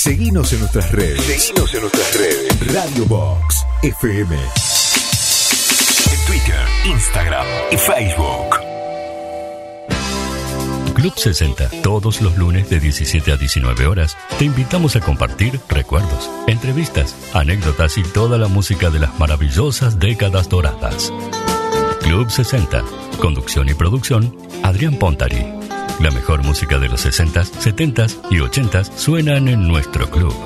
Seguinos en nuestras redes. Radio Box FM. En Twitter, Instagram y Facebook. Club 60, todos los lunes de 17 a 19 horas, te invitamos a compartir recuerdos, entrevistas, anécdotas y toda la música de las maravillosas décadas doradas. Club 60, conducción y producción, Adrián Pontari. La mejor música de los 60s, 70s y 80s suenan en nuestro club.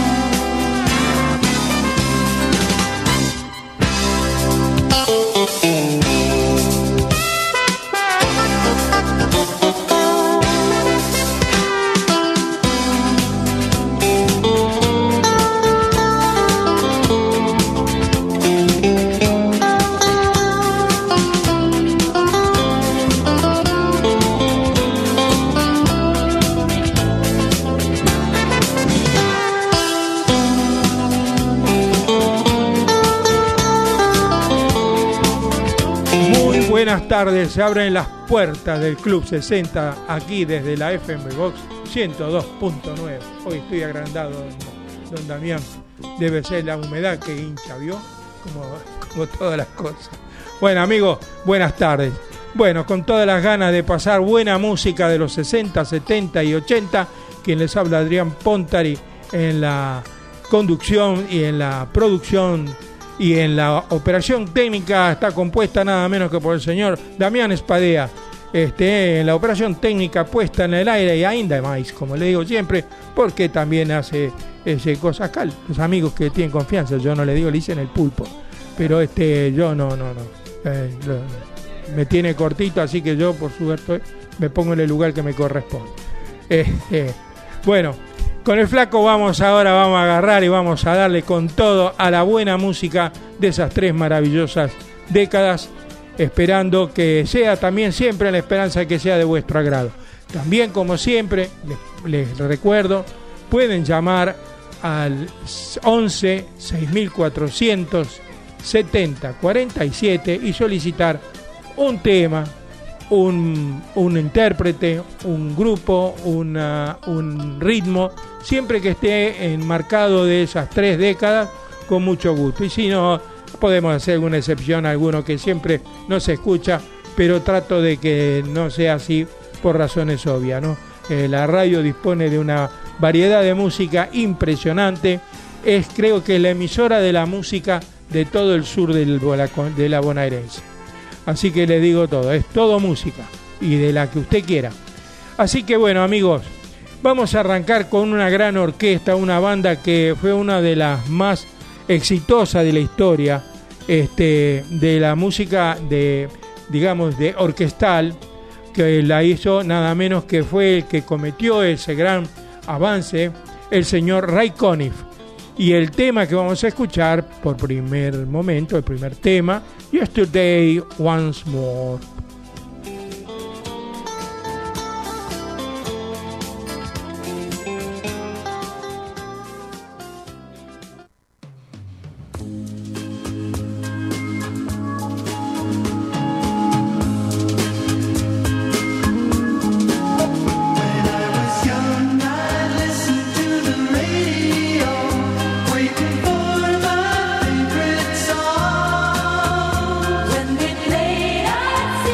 Buenas tardes, se abren las puertas del Club 60 aquí desde la FM Box 102.9. Hoy estoy agrandado, don Damián. Debe ser la humedad que hincha, ¿vio? Como todas las cosas. Bueno, amigos, buenas tardes. Bueno, con todas las ganas de pasar buena música de los 60, 70 y 80, quien les habla Adrián Pontari en la conducción y en la producción. Y en la operación técnica está compuesta nada menos que por el señor Damián Espadea. En la operación técnica puesta en el aire y ainda más, como le digo siempre, porque también hace cosas acá. Los amigos que tienen confianza, yo no le digo, le dicen el pulpo. Pero yo no. Me tiene cortito, así que yo, por suerte, me pongo en el lugar que me corresponde. Bueno. Con el flaco vamos a agarrar y vamos a darle con todo a la buena música de esas tres maravillosas décadas, esperando que sea también siempre en la esperanza de que sea de vuestro agrado. También, como siempre, les recuerdo, pueden llamar al 11 6470 47 y solicitar un tema, un intérprete, un grupo, un ritmo, siempre que esté enmarcado de esas tres décadas, con mucho gusto. Y si no, podemos hacer alguna excepción, alguno que siempre no se escucha, pero trato de que no sea así por razones obvias, ¿no? La radio dispone de una variedad de música impresionante. Creo que es la emisora de la música de todo el sur de la bonaerense. Así que le digo todo, es todo música y de la que usted quiera. Así que bueno, amigos, vamos a arrancar con una gran orquesta, una banda que fue una de las más exitosas de la historia de la música de orquestal, que la hizo nada menos que fue el que cometió ese gran avance, el señor Ray Conniff. Y el tema que vamos a escuchar por primer momento, el primer tema, Yesterday Once More. When we played our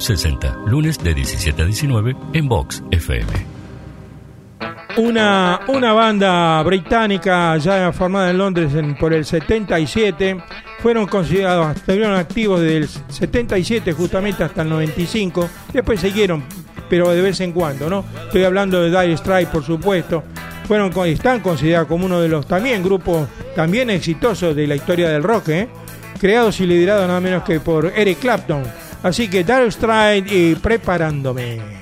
60, lunes de 17 a 19 en Vox FM. Una banda británica ya formada en Londres por el 77, estuvieron activos desde el 77 justamente hasta el 95, después siguieron, pero de vez en cuando, ¿no? Estoy hablando de Dire Straits, por supuesto. Están considerados como uno de los también grupos también exitosos de la historia del rock, creados y liderados nada menos que por Eric Clapton. Así que Dire Straits y Preparándome.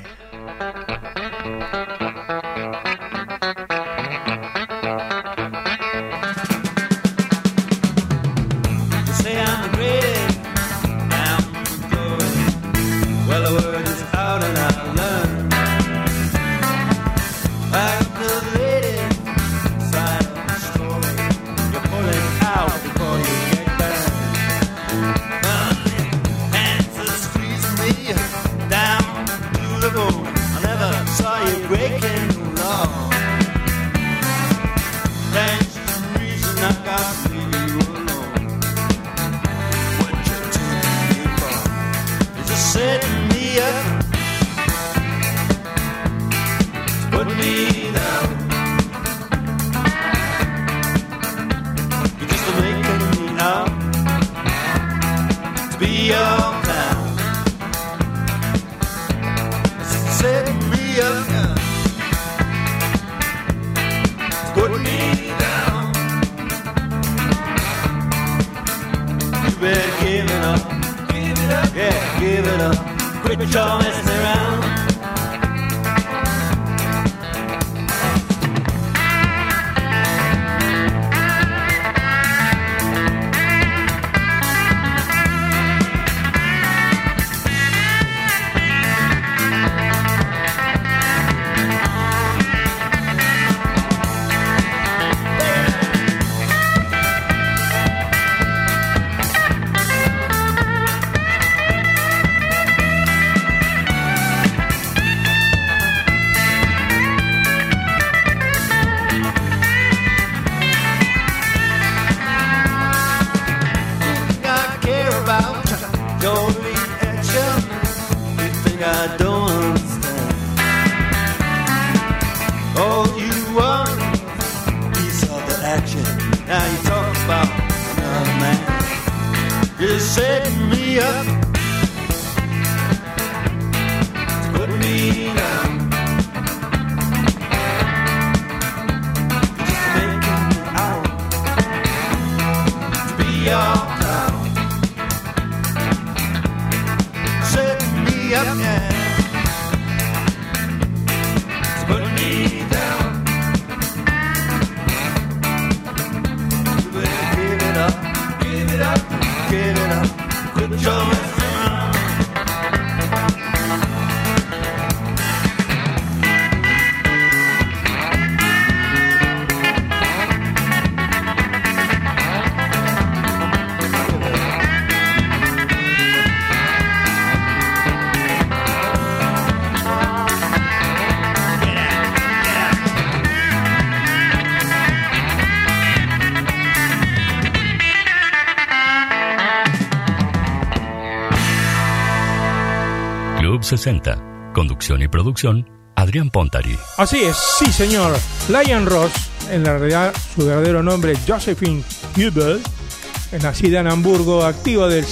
Club 60. Conducción y producción, Adrián Pontari. Así es, sí señor. Lion Ross, en la realidad su verdadero nombre es Josephine Hubel, nacida en Hamburgo, activa del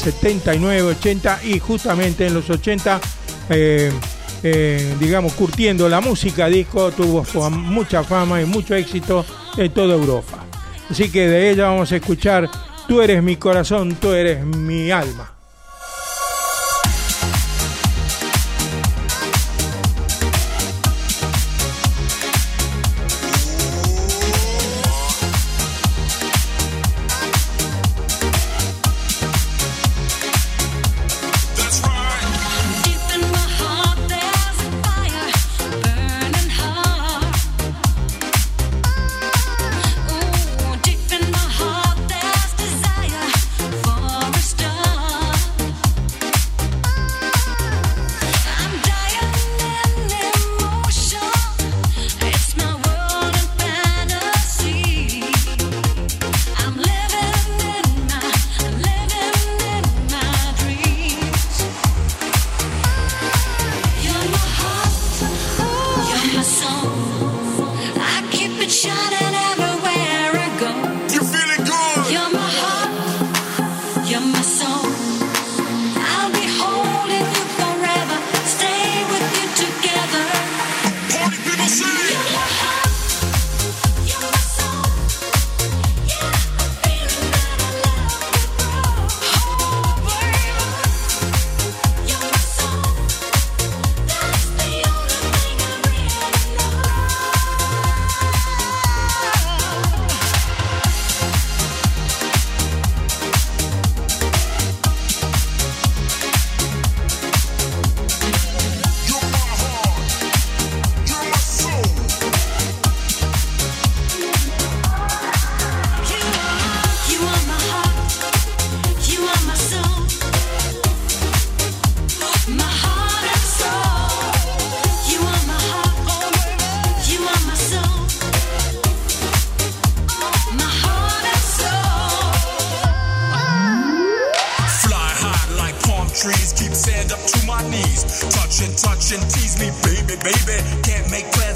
79-80 y justamente en los 80, curtiendo la música disco, tuvo mucha fama y mucho éxito en toda Europa. Así que de ella vamos a escuchar Tú eres mi corazón, tú eres mi alma. Deep in my heart there's desire for a star.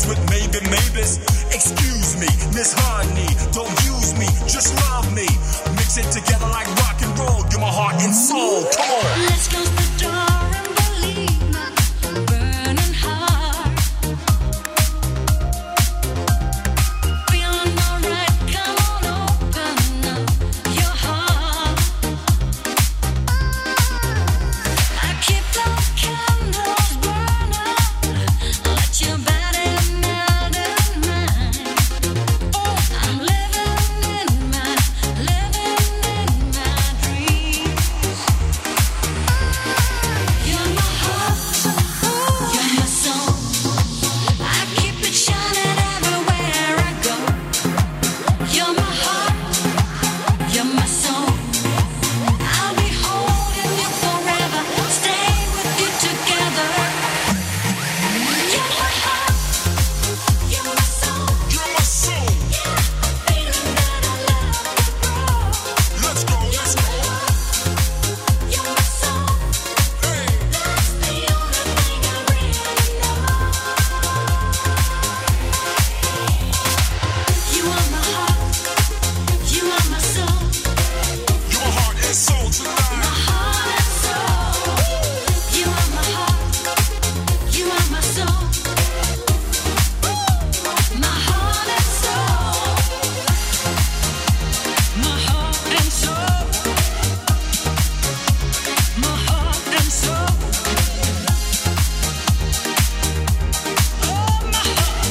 with maybe maybes. Excuse me, Miss Honey, don't use me, just love me. Mix it together like rock and roll. You're my heart and soul. Come on. Let's close the door and believe my burning heart. Feeling alright, come on, open up your heart. I keep those candles burning. Let your body melt in mine. I'm living in my dreams. You're my heart, you're my soul. I keep it shining everywhere I go. You're my heart, you're my soul. I'll be holding you forever, stay with you together. You're my heart, you're my soul. You're my soul. Feeling that I love to grow. Let's go, let's go. You're my soul. That's the only thing I really know. You are my heart, you are my soul. You're my heart and soul My tonight. heart and soul. You are my heart, you are my soul. My heart and soul. My heart and soul. My heart and soul. Oh, my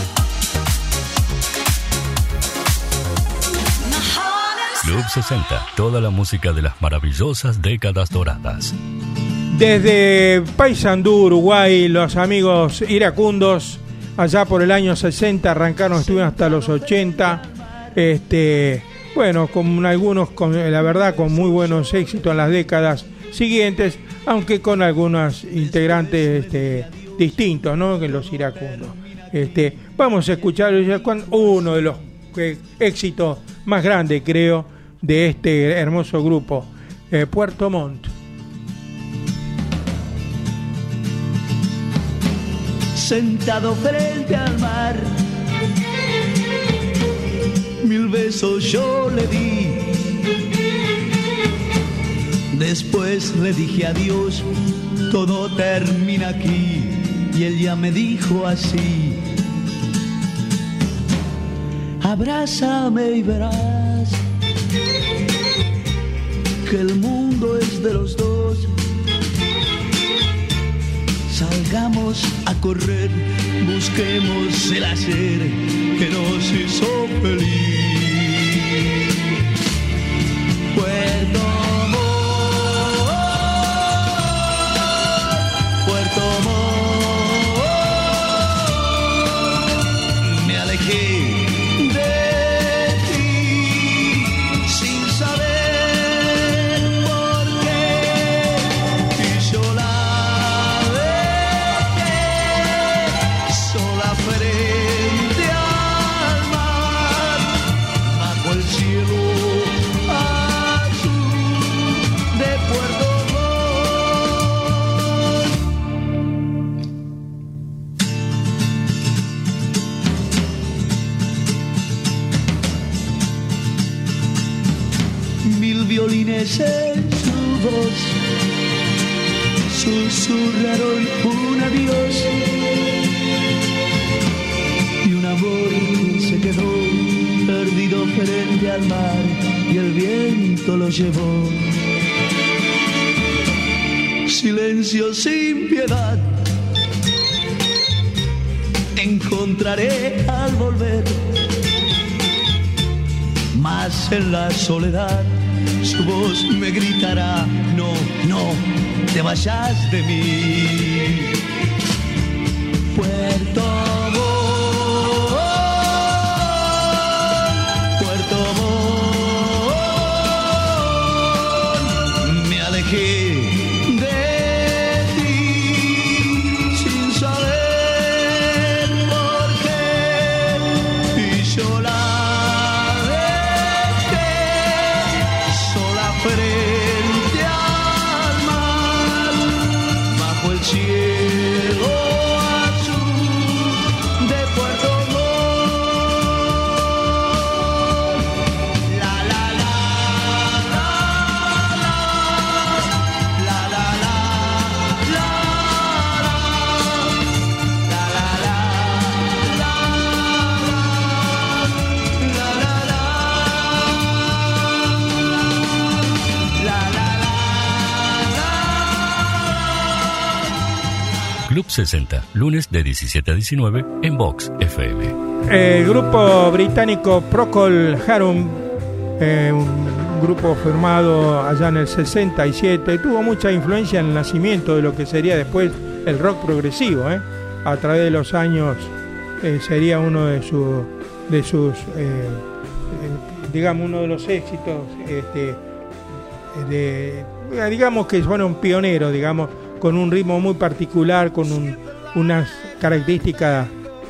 heart and soul. Club 60, toda la música de las maravillosas décadas doradas. Desde Paysandú, Uruguay, los amigos iracundos, allá por el año 60 arrancaron, estuvieron hasta los 80. Bueno, con algunos, la verdad, con muy buenos éxitos en las décadas siguientes, aunque con algunos integrantes distintos, ¿no?, que los iracundos. Vamos a escuchar uno de los éxitos más grandes, creo, de este hermoso grupo, Puerto Montt. Sentado frente al mar, 1000 besos yo le di. Después le dije adiós, todo termina aquí. Y él ya me dijo así: abrázame y verás que el mundo es de los dos. Salgamos a correr, busquemos el hacer que nos hizo feliz. Puerto Montt, Puerto Montt, me alejé de ti sin saber por qué, y yo la sola frente al mar, bajo el cielo azul de Puerto Montt. 1000 violines en su voz susurraron un adiós. Y un amor se quedó perdido frente al mar y el viento lo llevó. Silencio sin piedad encontraré al volver, mas en la soledad su voz me gritará: no, no te vayas de mí. Puerto Montt, me alejé de ti sin saber por qué, y yo la dejé sola frente al mar, bajo el cielo Club 60, lunes de 17 a 19 en Vox FM. El grupo británico Procol Harum, un grupo formado allá en el 67, tuvo mucha influencia en el nacimiento de lo que sería después el rock progresivo. A través de los años sería uno de sus digamos, uno de los éxitos, digamos que fueron pioneros, digamos, con un ritmo muy particular, con unas características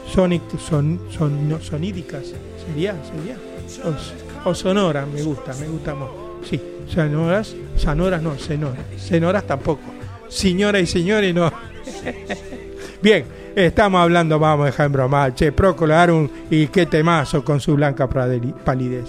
sonídicas, sería o sonoras, me gusta más. Sí, sonoras no, sonoras tampoco. Señoras y señores, no. Bien, estamos hablando, vamos a dejar en broma, Procol Harum, y qué temazo con su blanca palidez.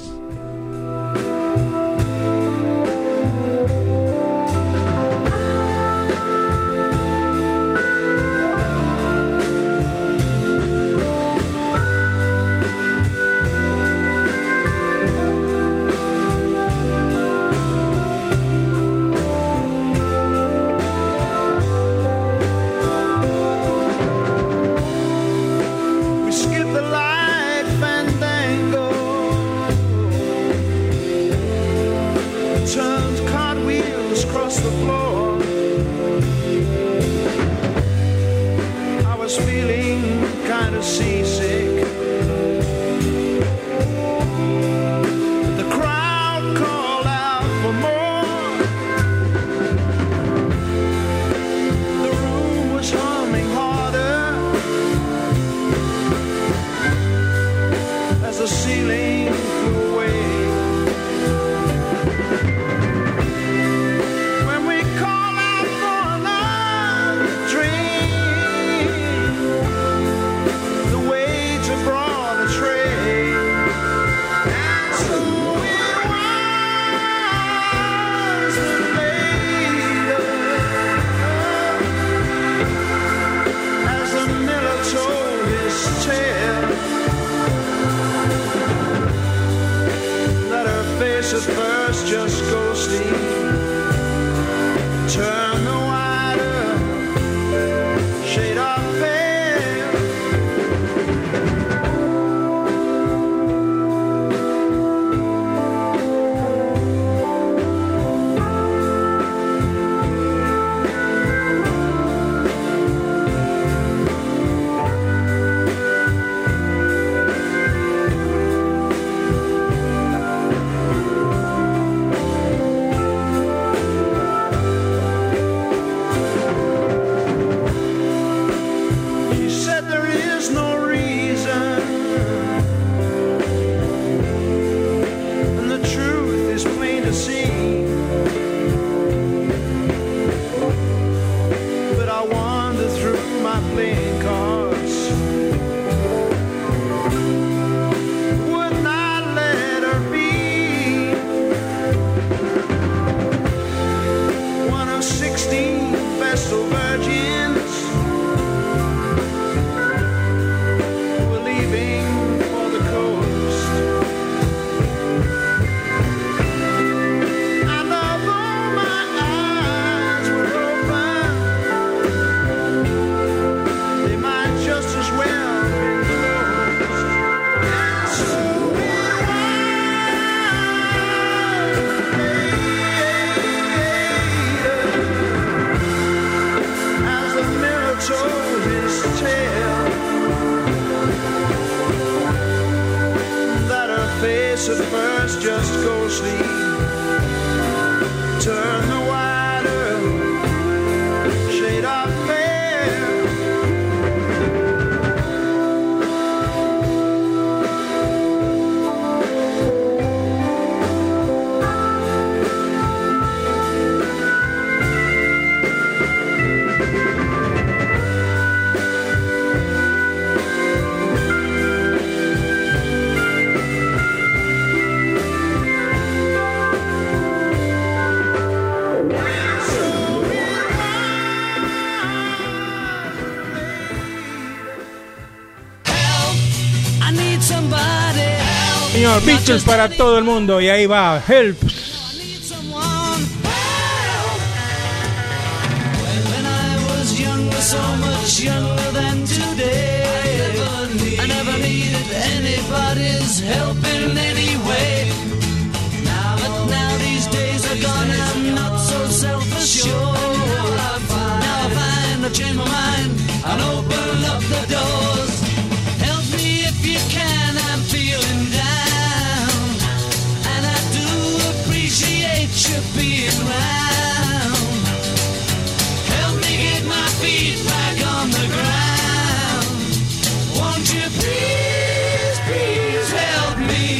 Señor, Beatles para todo el mundo, y ahí va, Help. So much much younger than today. I never needed anybody's help in any way. But now these days are gone, I'm not so self-assured. Now I find I've changed my mind and open up the doors. Help me if you can, I'm feeling down, and I do appreciate you being round. Help me get my feet back on the ground. Won't you please, please help me?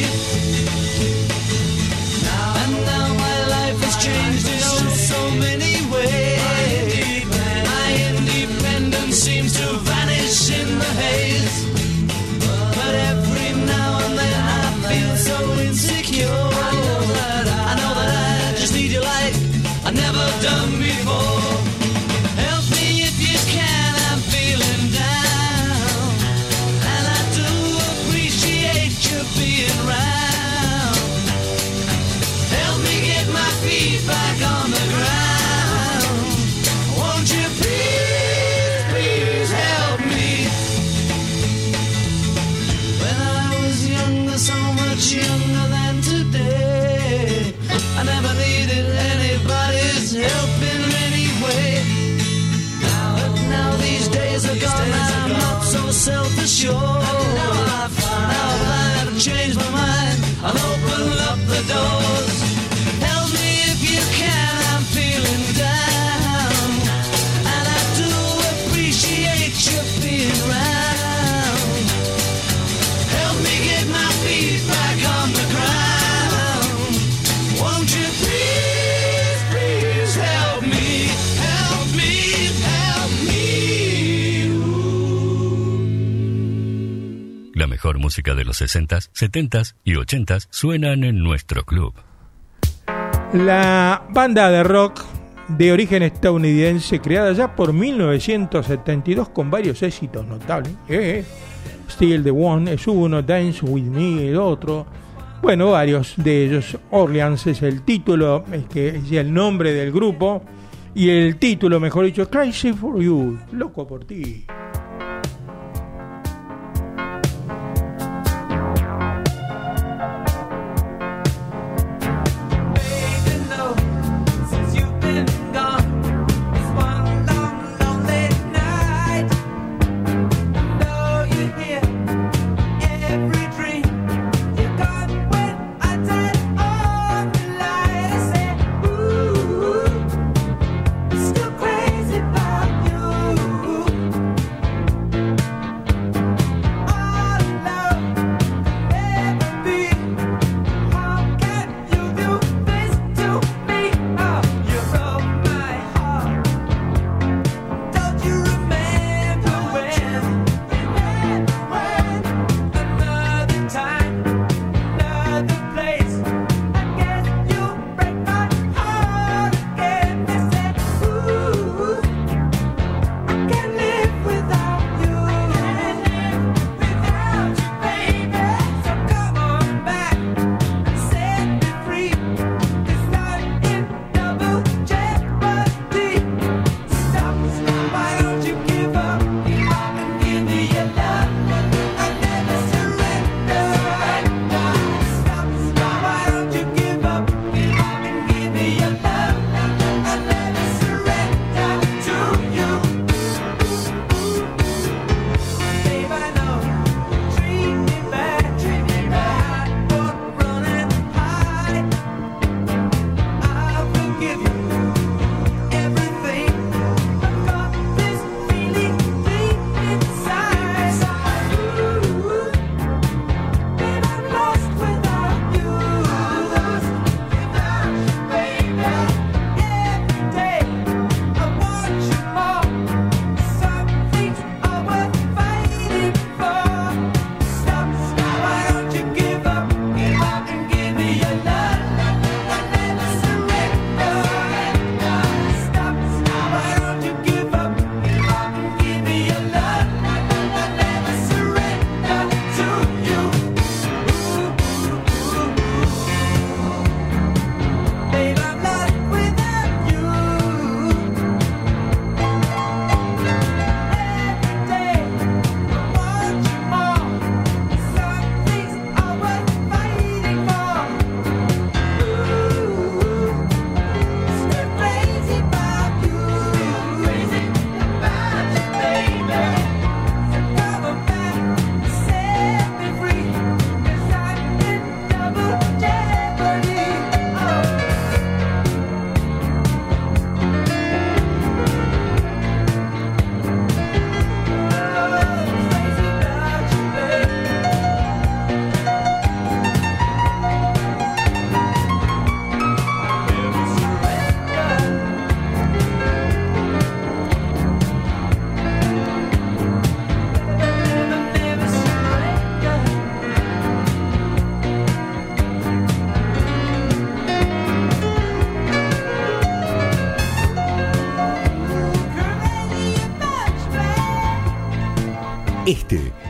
And now my life has changed in oh so many ways. My independence seems to vanish in the haze. But every now and then I feel so insecure. I know that I just need you like I've never done before. Help me if you can, I'm feeling down, and I do appreciate you being round. Help me get my feet back on the ground. Won't you please, please help me? When I was younger, so much younger than today, I never needed anybody's help in any way. But now these days are gone, I'm not so self-assured. Now I find I've changed my mind, I'll open up the doors. Help me if you can, I'm feeling down, and I do appreciate you being round. Help me get my feet back on the ground. Won't you please, please help me, help me, help me. La mejor música de los 60s, 70s y 80s suenan en nuestro club. La banda de rock de origen estadounidense creada ya por 1972 con varios éxitos notables. Still the One es uno, Dance With Me el otro. Bueno, varios de ellos. Orleans es el título, es que es el nombre del grupo. Y el título, mejor dicho, Crazy For You, loco por ti. Still crazy about you.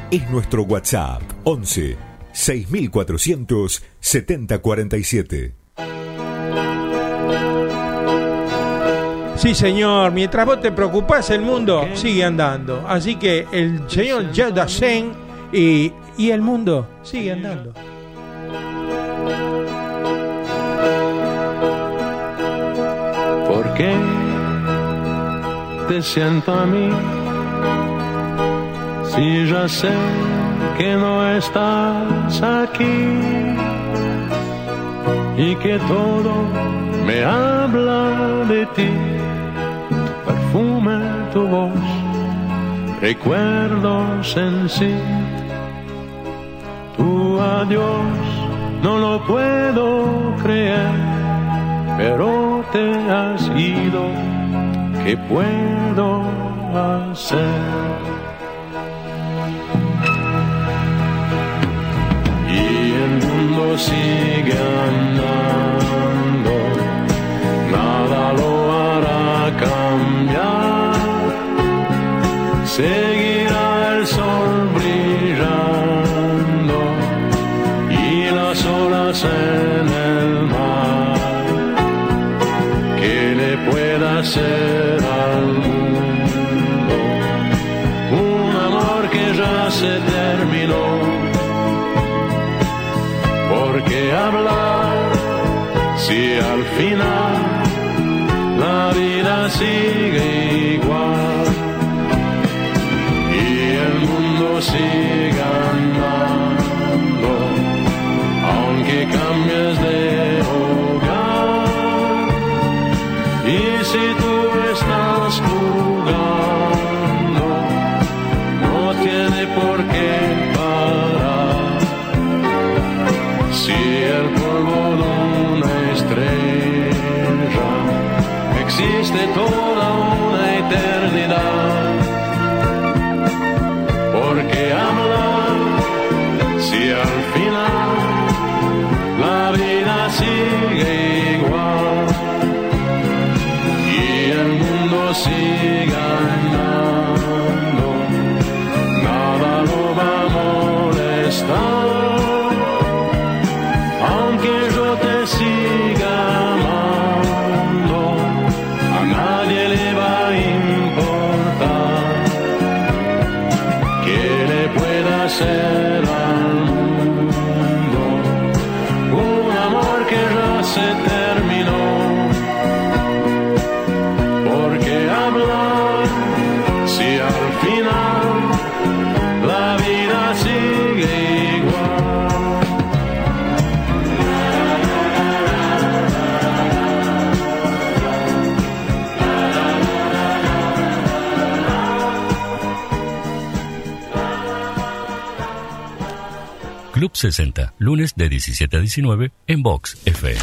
es nuestro WhatsApp 11 6400 7047. Sí, señor, mientras vos te preocupás, el mundo sigue andando. Así que el señor Joe Dassin y el mundo sigue andando. ¿Por qué te siento a mí? Si ya sé que no estás aquí y que todo me habla de ti, tu perfume, tu voz, recuerdos en sí, tu adiós, no lo puedo creer, pero te has ido, ¿qué puedo hacer? Y el mundo sigue andando, nada lo hará cambiar, seguirá el sol brillando y las olas en el mar. ¿Qué le pueda hacer al mundo? Un amor que ya se terminó. ¿Por qué hablar si al final la vida sigue igual y el mundo sigue andando, aunque cambies de hogar? Y si tú estás jugando, no tiene por qué parar. Si el polvo de una estrella existe toda una eternidad, ¿por qué hablar si al final la vida sigue igual y el mundo sigue andando? Nada lo va a molestar. Aunque yo te siga amando, a nadie le va a importar. ¿Qué le pueda hacer al mundo? Un amor que ya se terminó. ¿Por qué hablar si al final la vida sigue igual? Club 60, lunes de 17 a 19 en Vox FM.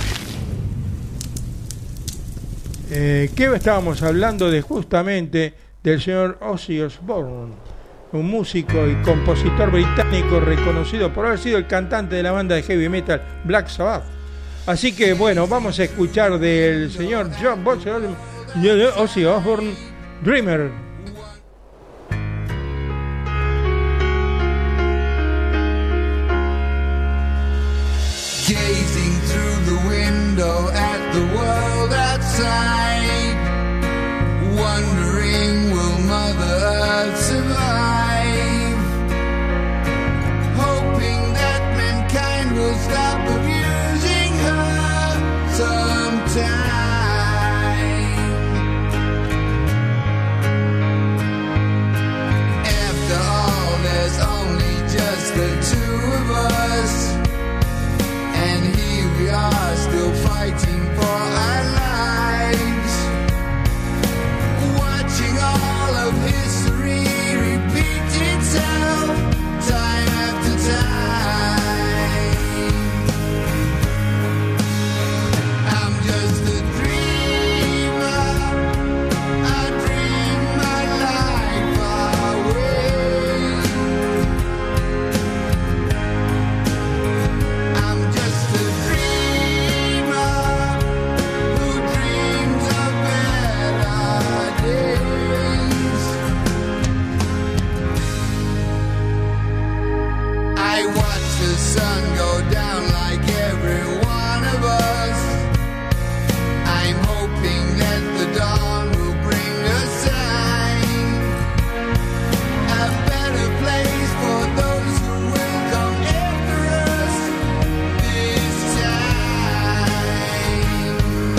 ¿Qué estábamos hablando de justamente del señor Ozzy Osbourne? Un músico y compositor británico reconocido por haber sido el cantante de la banda de heavy metal Black Sabbath. Así que bueno, vamos a escuchar del señor Ozzy Osbourne, Dreamer. Gazing through the window at the world outside, wondering will Mother Earth survive, hoping that mankind will stop abusing her sometime. After all, there's only just the two of us, and here we are still fighting for our lives, watching all of history repeat itself time after time. I'm just a dreamer, I dream my life away. I'm just a dreamer, watch the sun go down like every one of us. I'm hoping that the dawn will bring a sign, a better place for those who will come after us this time.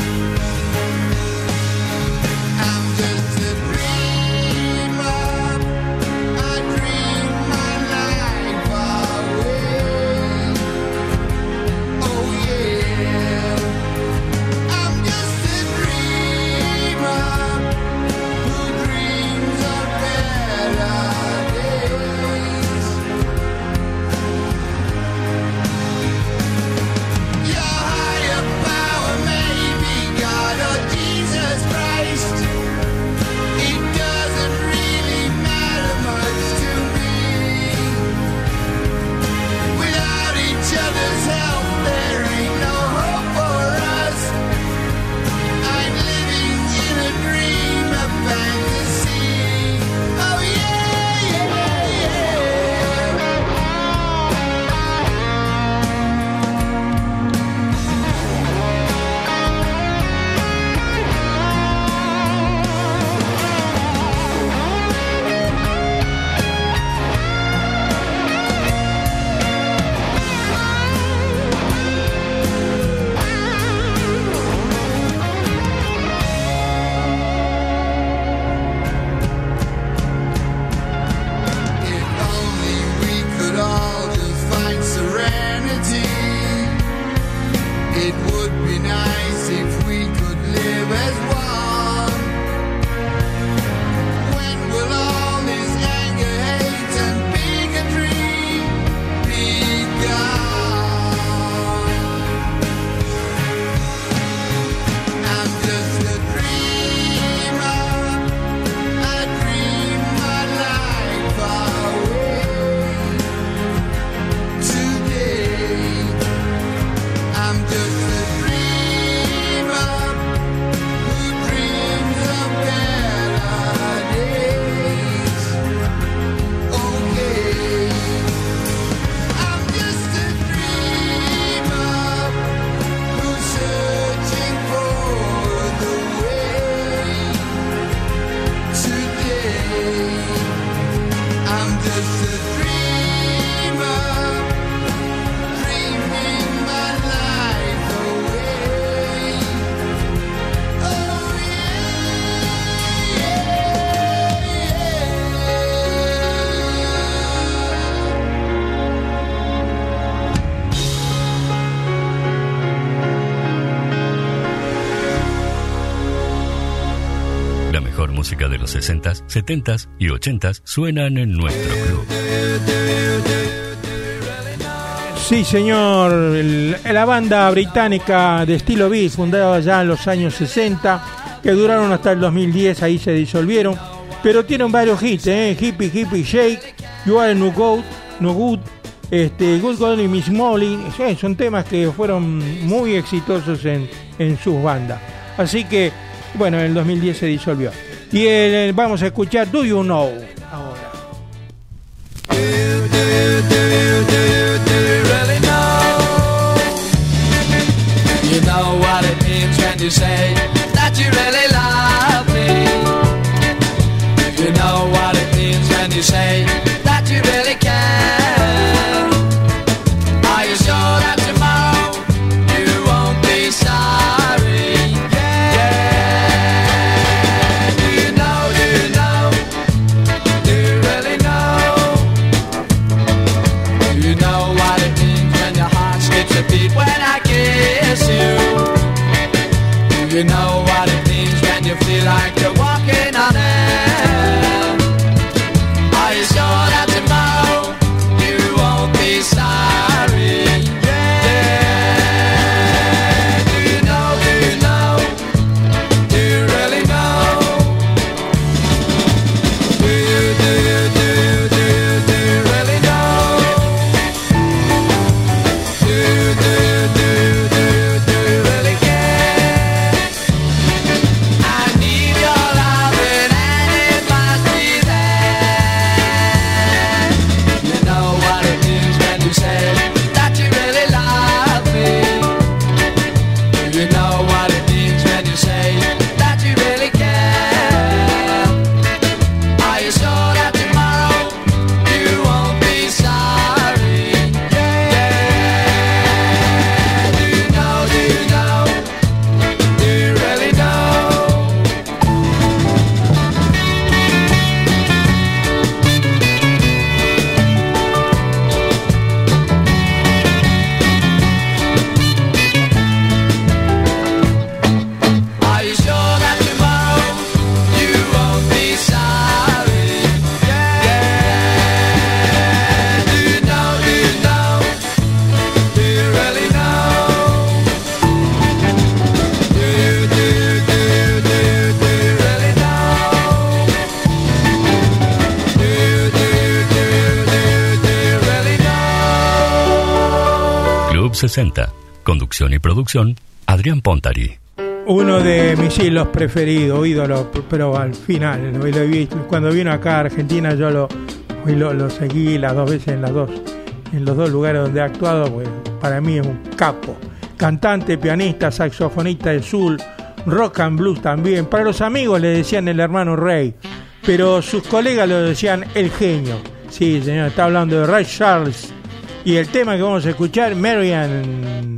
I'm just a dreamer, I dream my life away. Oh yeah, I'm just a dreamer who dreams of better days. Your higher power may be God or Jesus Christ. It doesn't really matter much to me. Without each other's help, there ain't no hope for us. I'm living in a dream of fantasy. Oh yeah, yeah, yeah. If only we could all just find serenity. It would be nice if we could live as one. When will all this anger, hate, and bigotry be gone? I'm just a dreamer, I dream my life away. Today, I'm just a dreamer who dreams of better days. Okay, I'm just a dreamer who's searching for the way. Today, I'm just a dreamer, dreaming my life away. Oh yeah, La mejor música de los 60s, 70s y 80s suenan en nuestro club. Sí, señor. La banda británica de estilo beat, fundada ya en los años 60, que duraron hasta el 2010, ahí se disolvieron, pero tienen varios hits, Hippie, Hippie, Shake, You Are No Good, Good Golden Miss Molly, son temas que fueron muy exitosos en sus bandas. Así que, bueno, en el 2010 se disolvió. Y vamos a escuchar Do You Know ahora. You know what it means when you say that you really love me. You know what it means when you say that you really care. Are you sure that tomorrow you won't be sorry? Yeah. Do you know, do you know, do you really know? Do you know what it means when your heart skips a beat when I kiss you? Do you know what it means when you feel like you're walking on air? Are you sure that tomorrow you won't be sorry? Yeah. Do you know, do you know, do you really know? Do you, do you, do you, do you, do you really know? Do you, do you, do you, do you, do you really care? Club 60. Conducción y producción, Adrián Pontari. Uno de mis ídolos, pero al final, cuando vino acá a Argentina yo lo seguí las dos veces en los dos lugares donde ha actuado, pues para mí es un capo. Cantante, pianista, saxofonista de soul, rock and blues también. Para los amigos le decían el hermano Rey, pero sus colegas lo decían el genio. Sí, señor, está hablando de Ray Charles. Y el tema que vamos a escuchar, Marianne.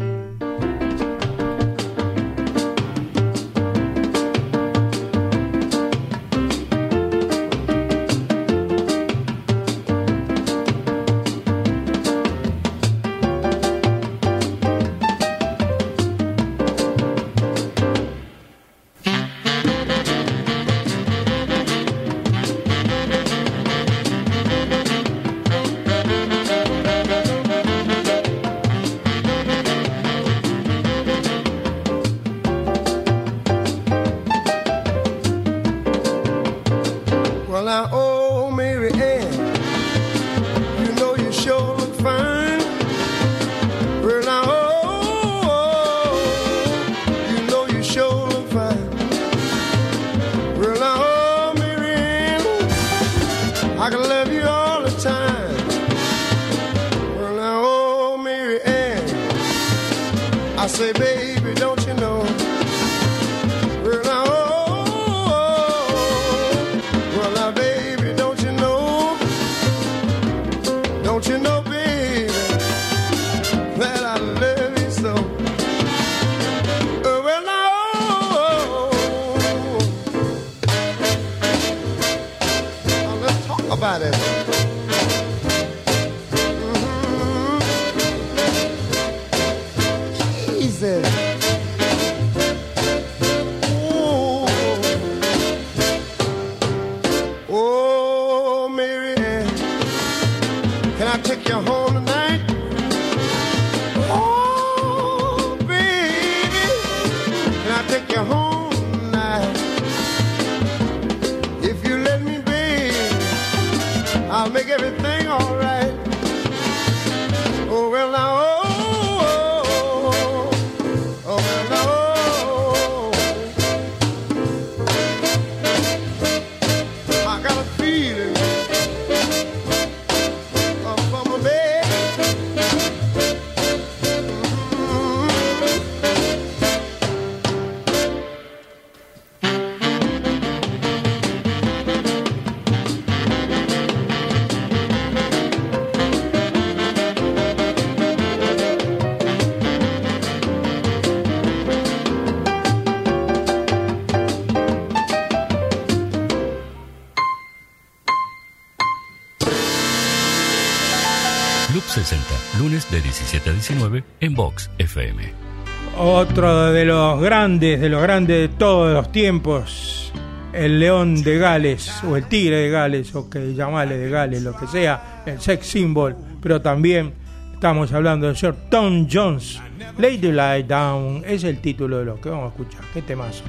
Club 60, lunes de 17 a 19 en Vox FM. Otro de los grandes de todos los tiempos, el león de Gales, o el tigre de Gales, o que llamarle de Gales, lo que sea, el sex symbol, pero también estamos hablando del señor Tom Jones. Lady Lie Down es el título de lo que vamos a escuchar. ¿Qué temazo?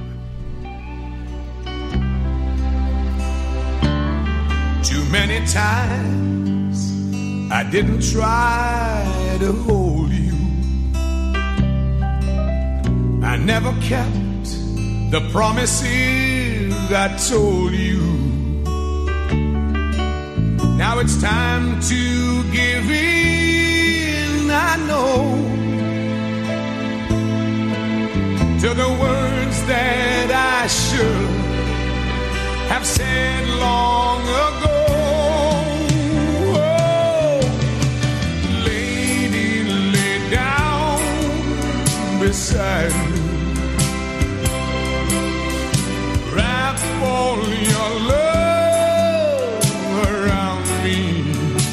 Too many times I didn't try to hold you. I never kept the promises I told you. Now it's time to give in, I know, to the words that I should have said long ago. Beside me, wrap all your love around me.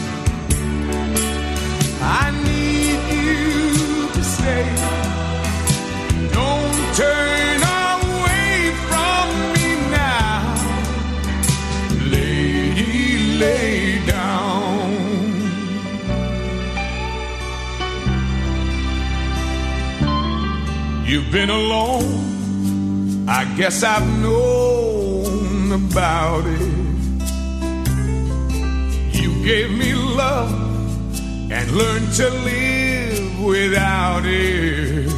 I need you to stay. Don't turn away from me now. Lay down. You've been alone, I guess I've known about it. You gave me love and learned to live without it.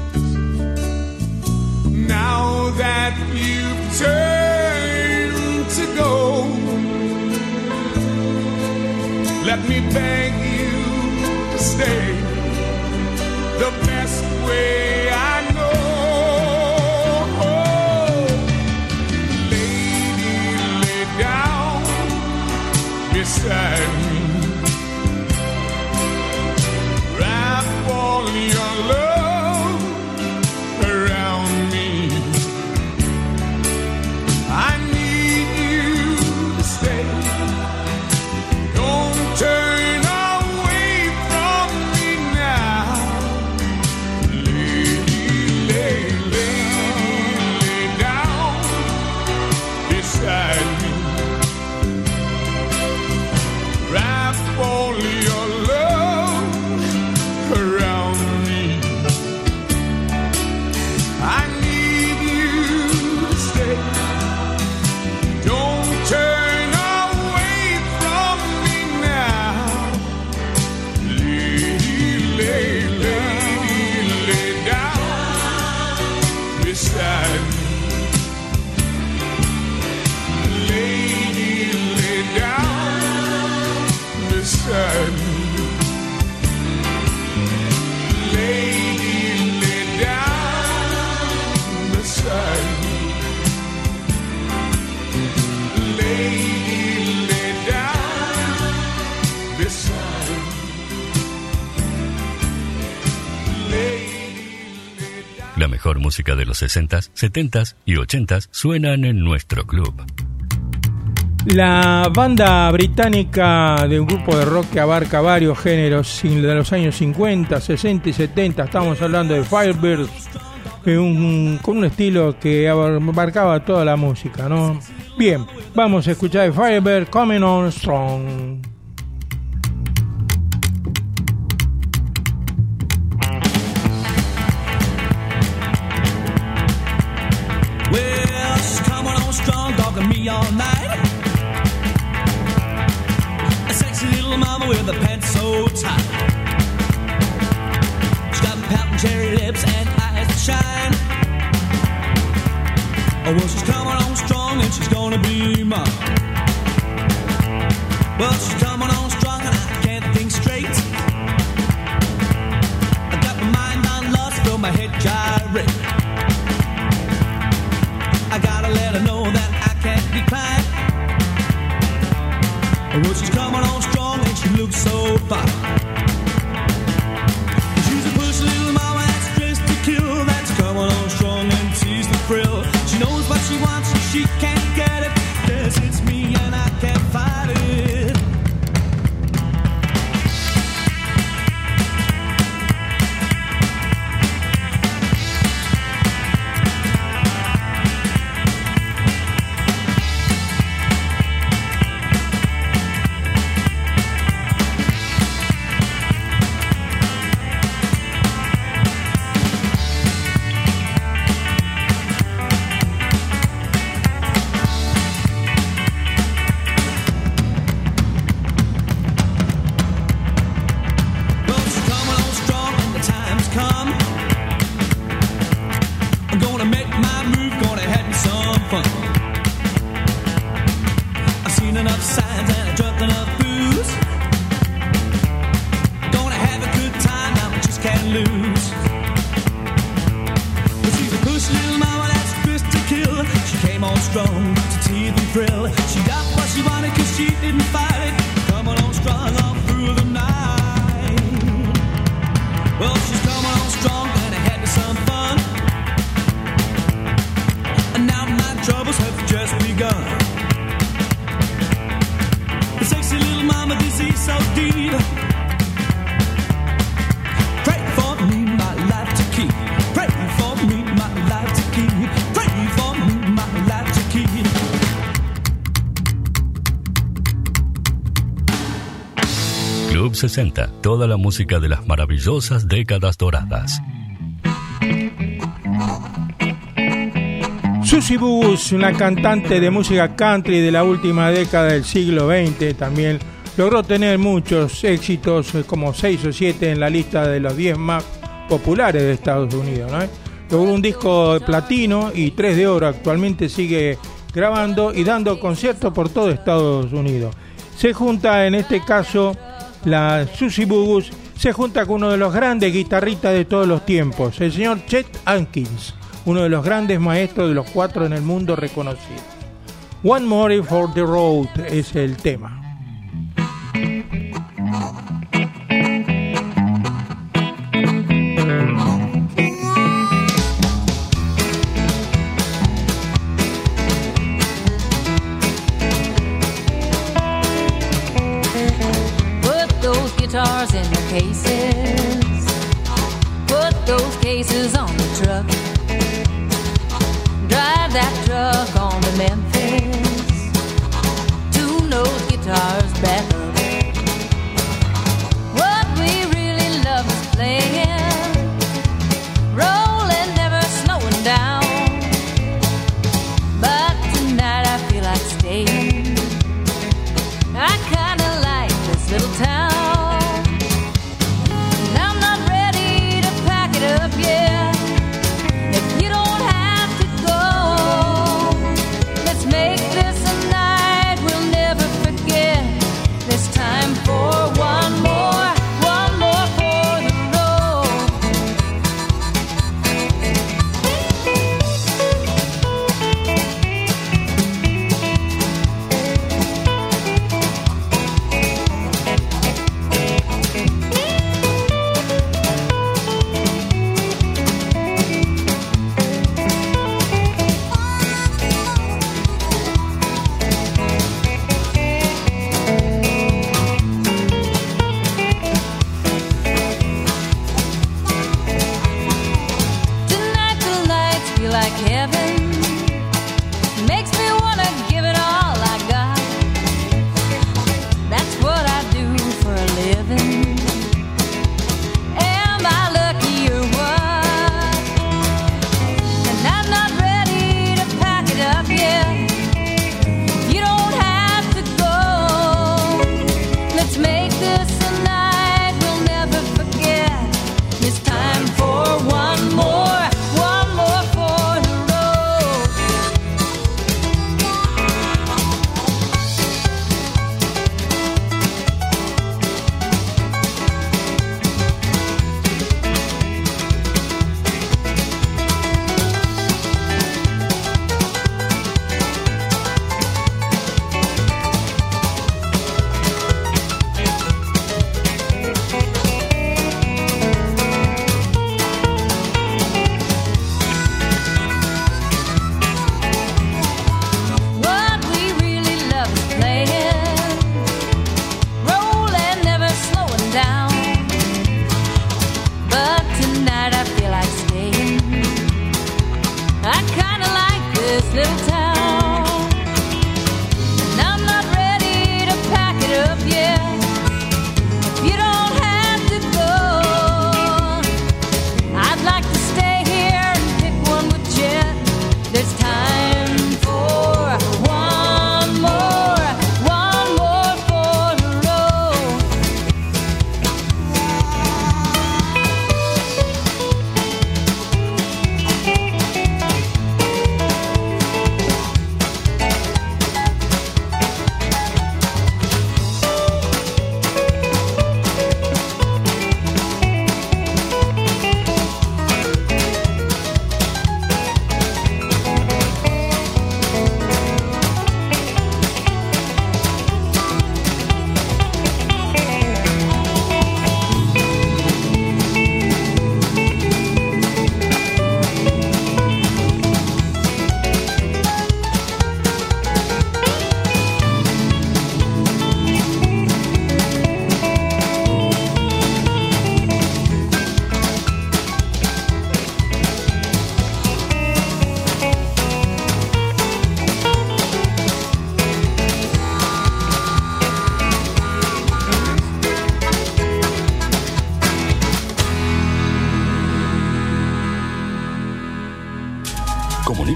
Now that you've turned to go, let me beg you to stay the best way I know. Lady, lay down beside me. Wrap all your love around me. I need you to stay. Don't turn away from me now. Lay down beside me. Wrap all your love around me. I need you to stay. Don't turn away from me now. Lay down beside me. Lady, lay down beside me. Lady, lay down beside me. Lady, lay down beside me. La mejor música de los 60s, 70s y 80s suenan en nuestro club. La banda británica de un grupo de rock que abarca varios géneros de los años 50, 60 y 70, estamos hablando de Firebirds, con un estilo que abarcaba toda la música, ¿no? Bien, vamos a escuchar de Firebirds, Coming On Strong. Well, she's coming on strong, dogging me all night. A sexy little mama with a pants so tight. She's got pouting cherry lips and eyes that shine. Oh, well, she's coming on strong and she's gonna be mine. Well, she's coming on strong and I can't think straight. I got my mind on lust, feel my head gyrate. I gotta let her know that I can't decline. Well, she's coming on strong and she looks so fine. She's a push little mama that's dressed to kill. That's coming on strong and sees the thrill. She knows what she wants and she can't get it. Yes, it's me and I can't fight it. Club 60, toda la música de las maravillosas décadas doradas. Susie Booth, una cantante de música country de la última década del siglo XX, también logró tener muchos éxitos, como 6 o 7 en la lista de los 10 más populares de Estados Unidos, ¿no? Logró un disco de platino y 3 de oro. Actualmente sigue grabando y dando conciertos por todo Estados Unidos. Se junta, en este caso, la Susie Bugus, se junta con uno de los grandes guitarristas de todos los tiempos, el señor Chet Atkins, uno de los grandes maestros de los 4 en el mundo reconocidos. One More for the Road es el tema. Guitars in the cases, put those cases on the truck, drive that truck on to Memphis, tune those guitars back up. What we really love is playing, rolling, never slowing down, but tonight I feel like staying. I kinda like this little town. Up, yeah.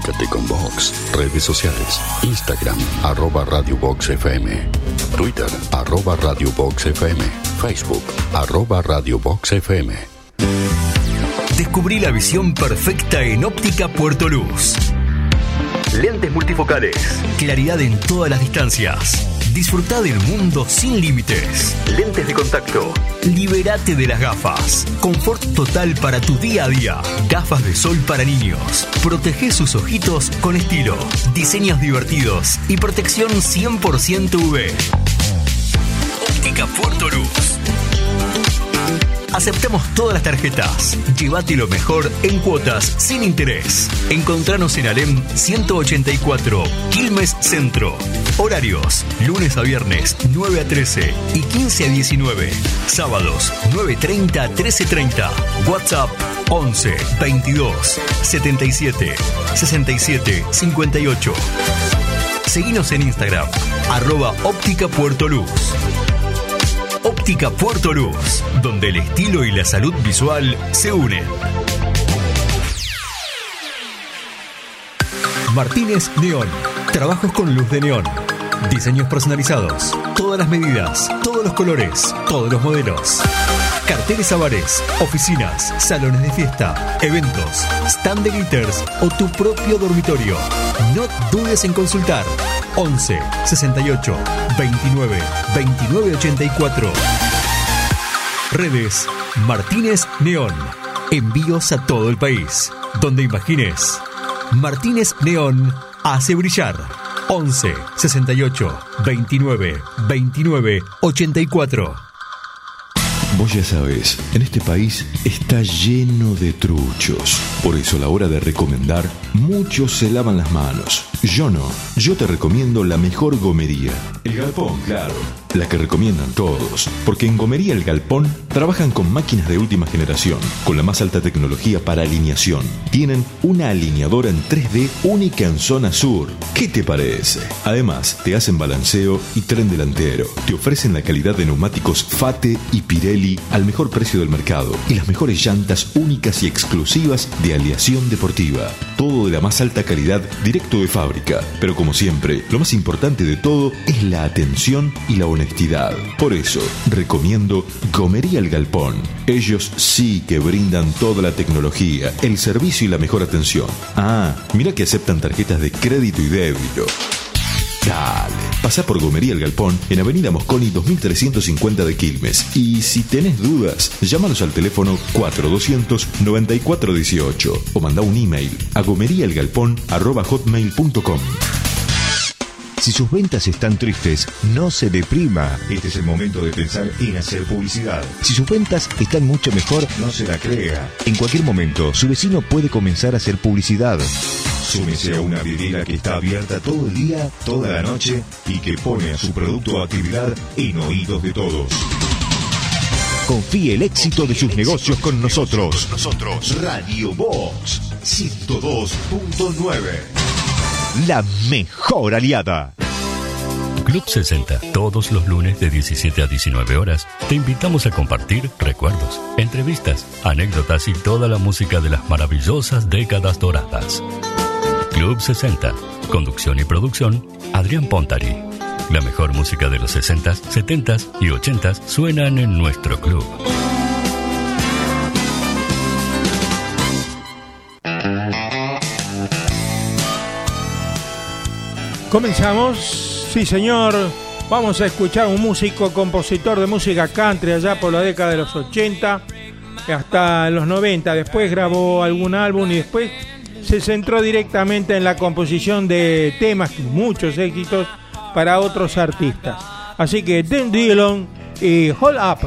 Comunícate con Vox. Redes sociales: Instagram, @Radio Vox FM. Twitter, @Radio Vox FM. Facebook, @Radio Vox FM. Descubrí la visión perfecta en Óptica Puerto Luz. Lentes multifocales. Claridad en todas las distancias. Disfrutá del mundo sin límites. Lentes de contacto. Libérate de las gafas. Confort total para tu día a día. Gafas de sol para niños. Protege sus ojitos con estilo. Diseños divertidos y protección 100% UV. Óptica Puerto Luz. Aceptamos todas las tarjetas. Llévate lo mejor en cuotas sin interés. Encontranos en Alem 184, Quilmes Centro. Horarios: lunes a viernes 9 a 13 y 15 a 19. Sábados 9:30 a 13:30. WhatsApp 11 22 77 67 58. Seguinos en Instagram @Óptica Puerto Luz. Óptica Puerto Luz, donde el estilo y la salud visual se unen. Martínez Neón. Trabajos con luz de neón. Diseños personalizados. Todas las medidas, todos los colores, todos los modelos. Carteles a bares, oficinas, salones de fiesta, eventos, stand de glitters o tu propio dormitorio. No dudes en consultar. 11 68 29 29 84. Redes: Martínez Neón. Envíos a todo el país. Donde imagines. Martínez Neón hace brillar. 11 68 29 29 84. Vos ya sabés, en este país está lleno de truchos. Por eso a la hora de recomendar, muchos se lavan las manos. Yo no. Yo te recomiendo la mejor gomería. El Galpón, claro. La que recomiendan todos. Porque en Gomería El Galpón trabajan con máquinas de última generación, con la más alta tecnología para alineación. Tienen una alineadora en 3D única en zona sur. ¿Qué te parece? Además, te hacen balanceo y tren delantero. Te ofrecen la calidad de neumáticos Fate y Pirelli al mejor precio del mercado y las mejores llantas únicas y exclusivas de aleación deportiva. Todo de la más alta calidad, directo de fábrica. Pero como siempre, lo más importante de todo es la atención y la honestidad. Por eso, recomiendo Gomería El Galpón. Ellos sí que brindan toda la tecnología, el servicio y la mejor atención. Ah, mira que aceptan tarjetas de crédito y débito. Dale, pasá por Gomería El Galpón en Avenida Mosconi 2350 de Quilmes. Y si tenés dudas, llámanos al teléfono 4200-9418 o mandá un email a gomeriaelgalpón@hotmail.com. Si sus ventas están tristes, no se deprima. Este es el momento de pensar en hacer publicidad. Si sus ventas están mucho mejor, no se la crea. En cualquier momento, su vecino puede comenzar a hacer publicidad. Súmese a una vidriera que está abierta todo el día, toda la noche y que pone a su producto o actividad en oídos de todos. Confíe el éxito de sus negocios con nosotros. Radio Vox 102.9. La mejor aliada. Club 60, todos los lunes de 17 a 19 horas, te invitamos a compartir recuerdos, entrevistas, anécdotas y toda la música de las maravillosas décadas doradas. Club 60, conducción y producción, Adrián Pontari. La mejor música de los 60s, 70s y 80s suenan en nuestro club. Comenzamos, sí señor, vamos a escuchar un músico, compositor de música country allá por la década de los 80 hasta los 90, después grabó algún álbum y después se centró directamente en la composición de temas, muchos éxitos para otros artistas. Así que Dan Dillon y Hold Up.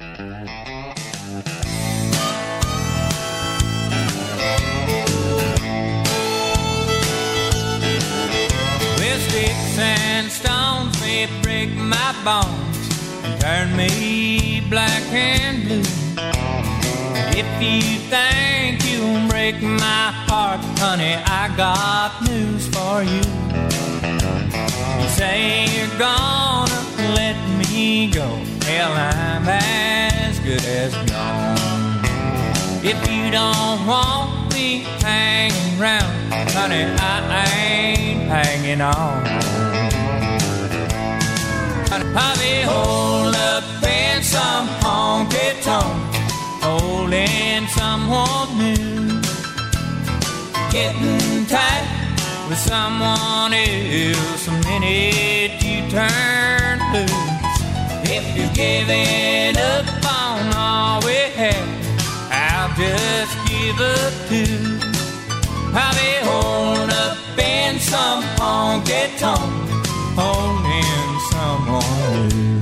And stones may break my bones and turn me black and blue. If you think you'll break my heart, honey, I got news for you. You say you're gonna let me go, hell, I'm as good as gone. If you don't want me me hanging round, honey, I ain't hanging on. I'll be holed up in some honky tonk, holding someone new, getting tight with someone else the minute you turn loose. If you're giving up on all we have, I'll just give up too. I'll be holed up in some honky tonk, holding someone new.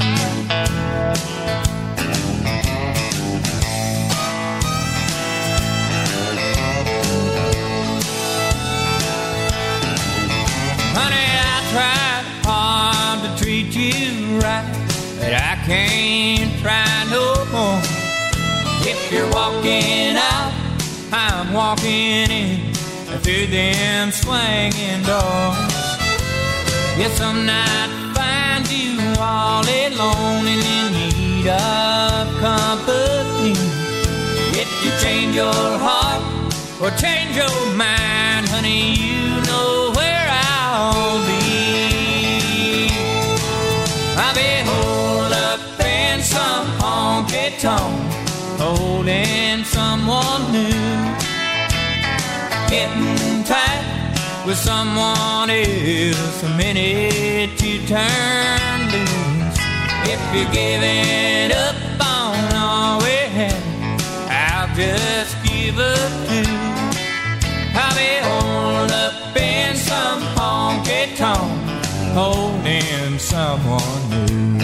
Honey, I tried hard to treat you right, but I can't try no more. If you're walking out, I'm walking in through them swinging doors. Yes, some night find you all alone and in need of company. If you change your heart or change your mind, honey, you know where I'll be. I'll be holed up in some honky tonk, holding someone new, getting tight with someone else the minute you turn loose. If you're giving up on all we have, I'll just give up too. I'll be holed up in some honky tonk, holding someone new.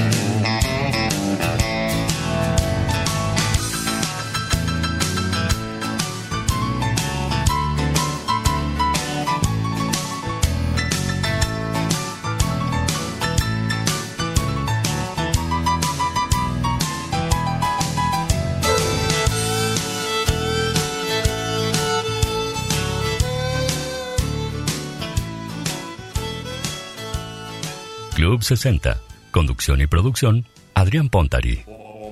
Club 60. Conducción y producción, Adrián Pontari.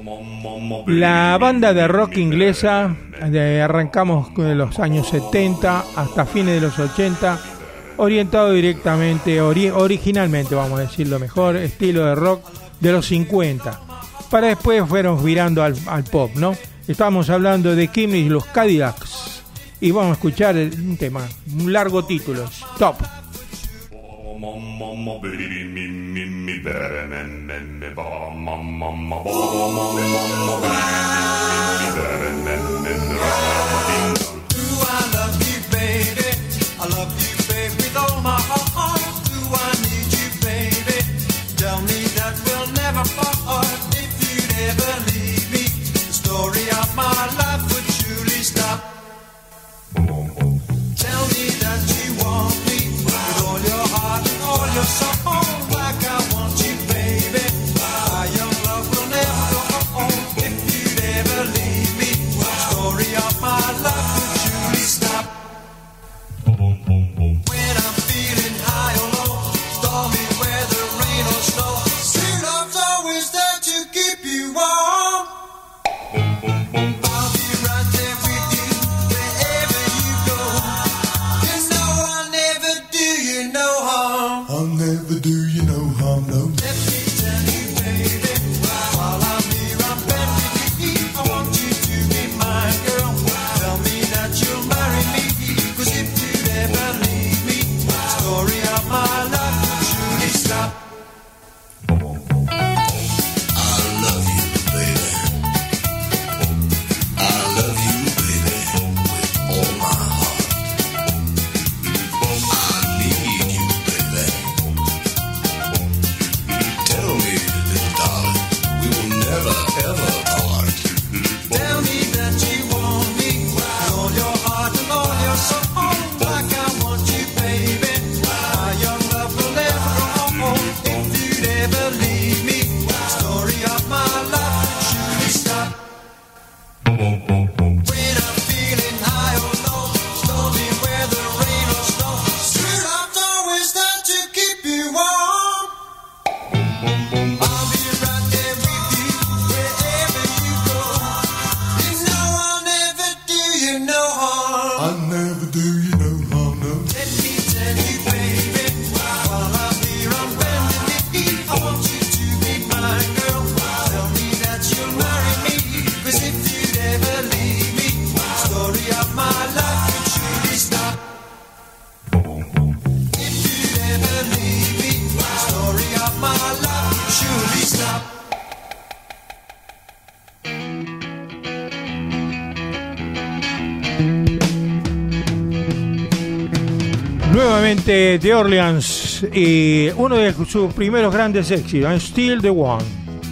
La banda de rock inglesa, arrancamos de los años 70 hasta fines de los 80, orientado directamente, originalmente, vamos a decirlo mejor, estilo de rock de los 50. Para después fueron virando al pop, ¿no? Estábamos hablando de Kim y los Cadillacs. Y vamos a escuchar un tema, un largo título, Stop. I Nuevamente de Orleans y uno de sus primeros grandes éxitos, I'm Still the One.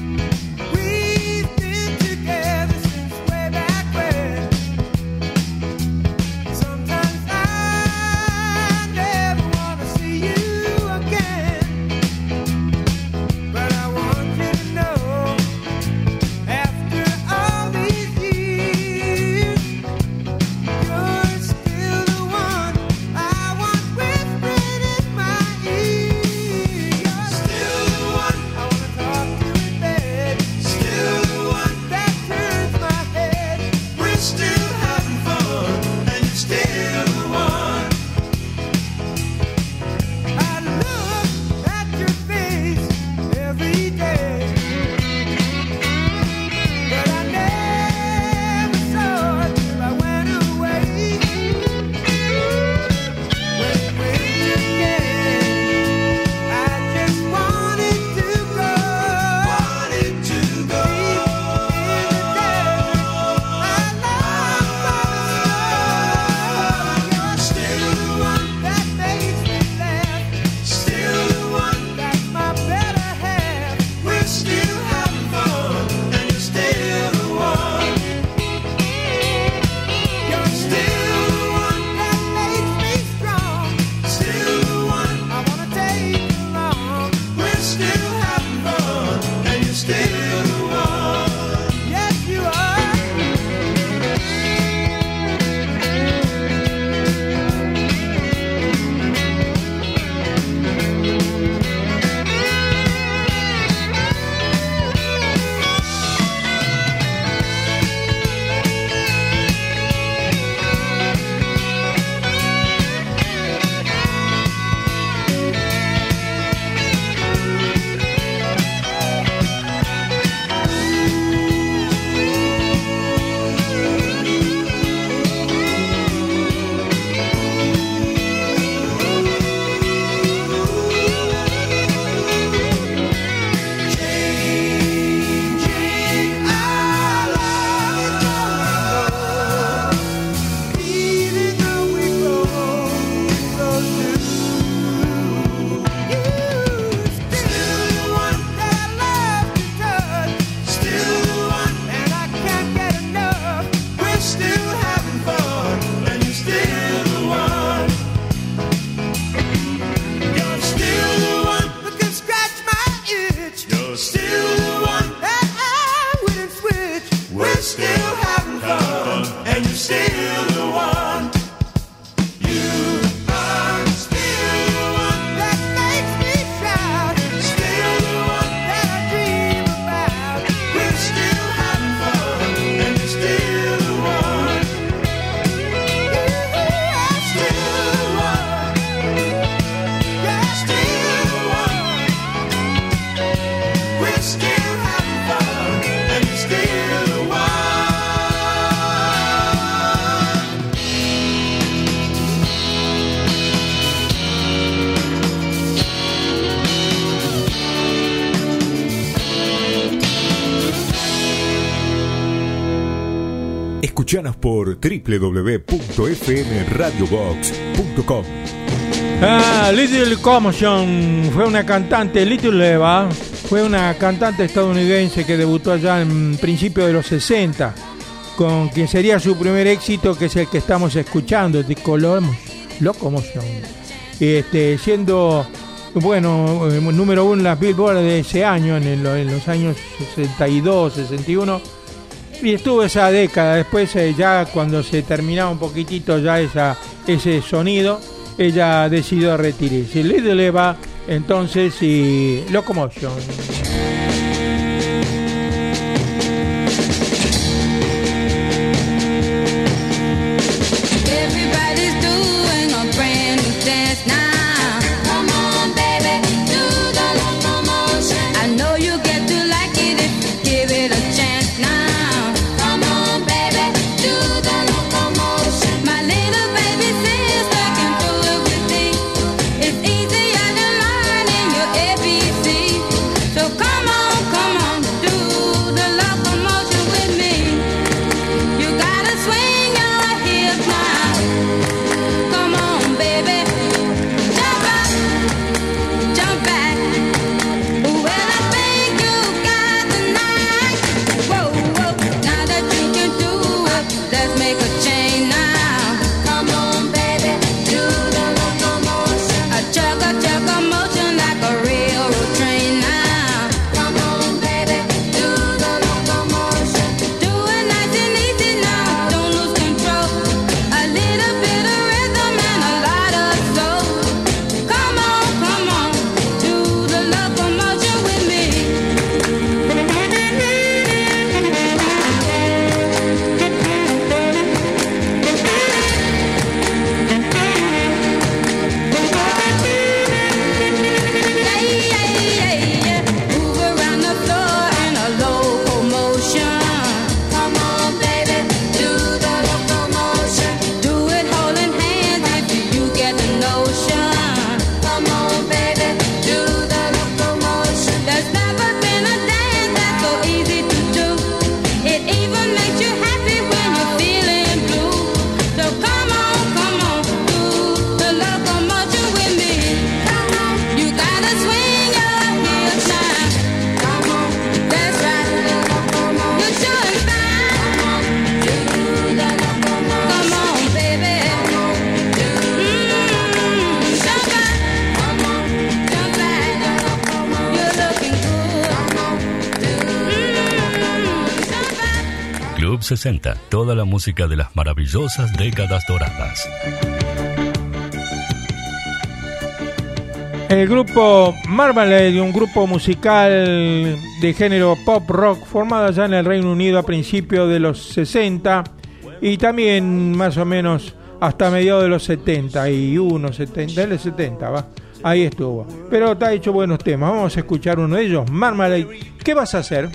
Escuchanos por www.fmradiobox.com. Little Commotion fue una cantante, Little Eva, fue una cantante estadounidense que debutó allá en principios de los 60, con quien sería su primer éxito, que es el que estamos escuchando, The Locomotion. Siendo, bueno, número uno en las Billboard de ese año, en los años 62, 61. Y estuvo esa década, después ya cuando se terminaba un poquitito ya ese sonido, ella decidió retirarse. Little Eva, entonces, y Locomotion. Everybody's doing a brand new dance now. Come on, baby, do the locomotion. I know you get to like it if you give it a chance now. Come make a change now. Come on, baby, do the locomotion. A chugga motion like a railroad train now. Come on, baby, do the locomotion. Do it nice and easy now. Don't lose control. A little bit of rhythm and a lot of soul. Come on, do the locomotion with me. Move around the floor in a locomotion. Come on, baby, do the locomotion. Do it holding hands if you get the notion. Come on, baby, do the locomotion. There's never been a dance that's so easy to do. It even makes you happy when you're feeling blue. So come on, do the locomotion with me. Come on, you gotta swing your hips now. Come on, that's right. You're showing fine. Do the locomotion. Come on, baby. Jump back. Jump back. You're looking good. Club 60, toda la música de las maravillosas décadas doradas. El grupo Marmalade, un grupo musical de género pop rock formado allá en el Reino Unido a principios de los 60 y también más o menos hasta mediados de los 71, 70, de los 70, va. Ahí estuvo. Pero te ha hecho buenos temas. Vamos a escuchar uno de ellos, Marmalade. ¿Qué vas a hacer?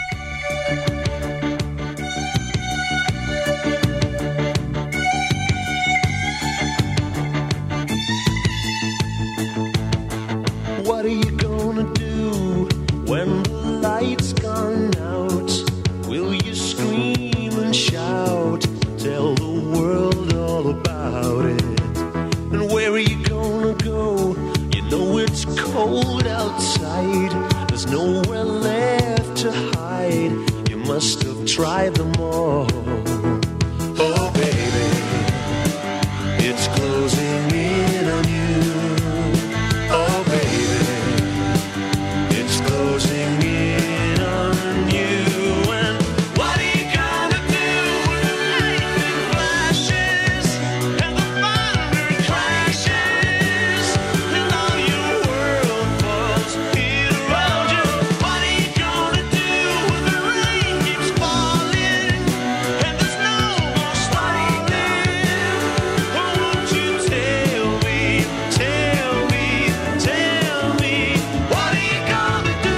What are you gonna do when the lights gone out? Will you scream and shout? Tell the world all about it. And where are you gonna go? You know it's cold outside. There's nowhere left to hide. You must have tried them all. Oh baby, it's closing in on you. Oh baby, it's closing in on you. And what are you gonna do when the lightning flashes and the thunder crashes and all your world falls here around you? What are you gonna do when the rain keeps falling and there's no more stopping? Oh, won't you tell me, tell me, tell me, what are you gonna do?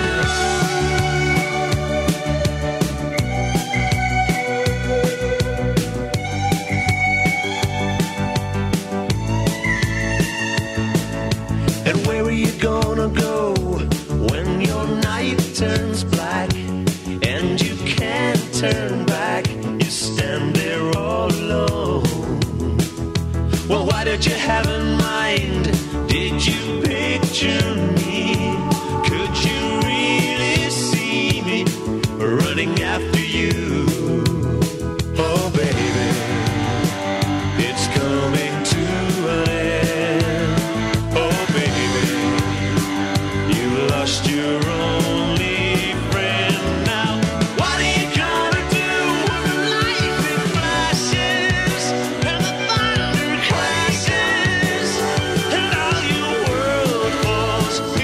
And where are you gonna go when your night turns black and you can't turn back? You stand there all alone. Well, what did you have in mind? Did you picture me? Could you really see me running after you? Oh, baby, it's coming to an end. Oh, baby, you lost your only friend now. What are you gonna do when the lightning flashes and the thunder crashes and all your world falls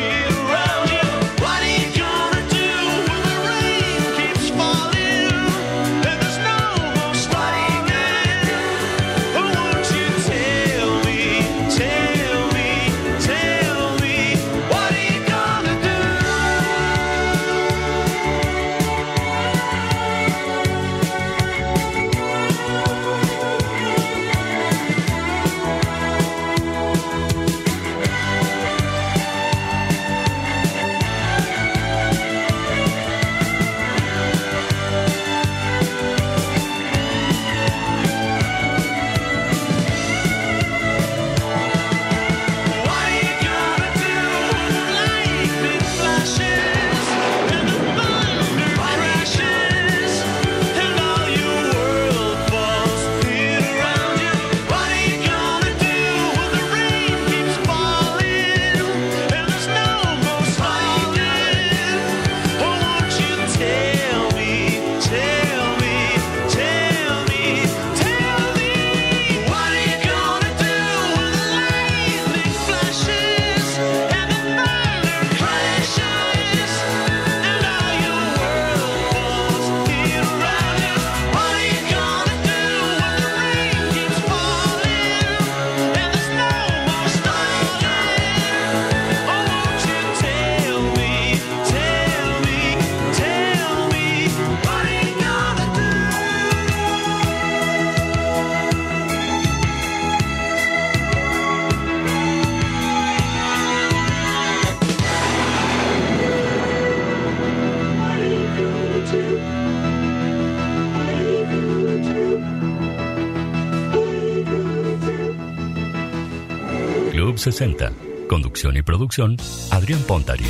60. Conducción y producción, Adrián Pontari.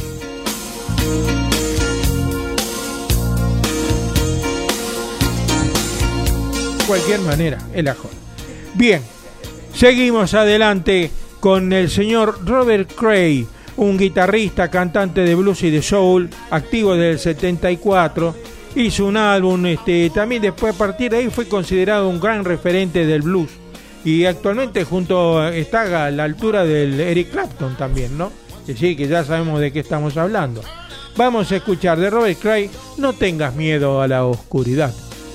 De cualquier manera, es la joda. Bien, seguimos adelante con el señor Robert Cray, un guitarrista, cantante de blues y de soul, activo desde el 74. Hizo un álbum, también después a partir de ahí fue considerado un gran referente del blues. Y actualmente está a la altura del Eric Clapton también, ¿no? Que sí, que ya sabemos de qué estamos hablando. Vamos a escuchar de Robert Cray, No tengas miedo a la oscuridad.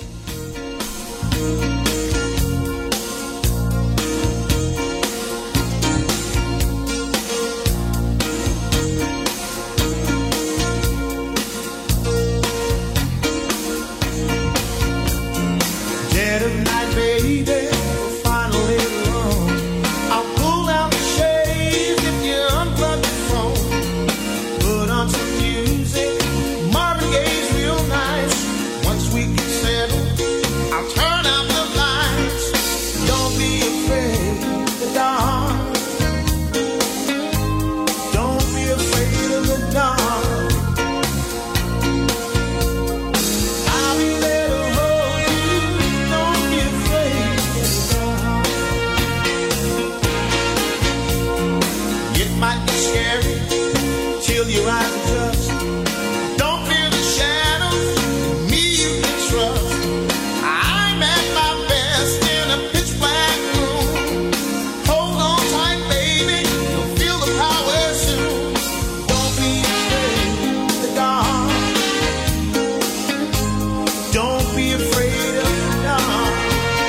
Dead of night, baby, finally alone. I'll pull out the shades if you unplug the phone. Put on some music, Marvin Gaye's real nice. Once we get settled, I'll turn out the lights. Don't be afraid of the dark. Don't be afraid of the dark. I'll be there to hold you. Don't be afraid of the dark. It might be scary till your eyes adjust. Don't fear the shadows. Me you can trust. I'm at my best in a pitch black room. Hold on tight, baby. You'll feel the power soon. Don't be afraid of the dark. Don't be afraid of the dark.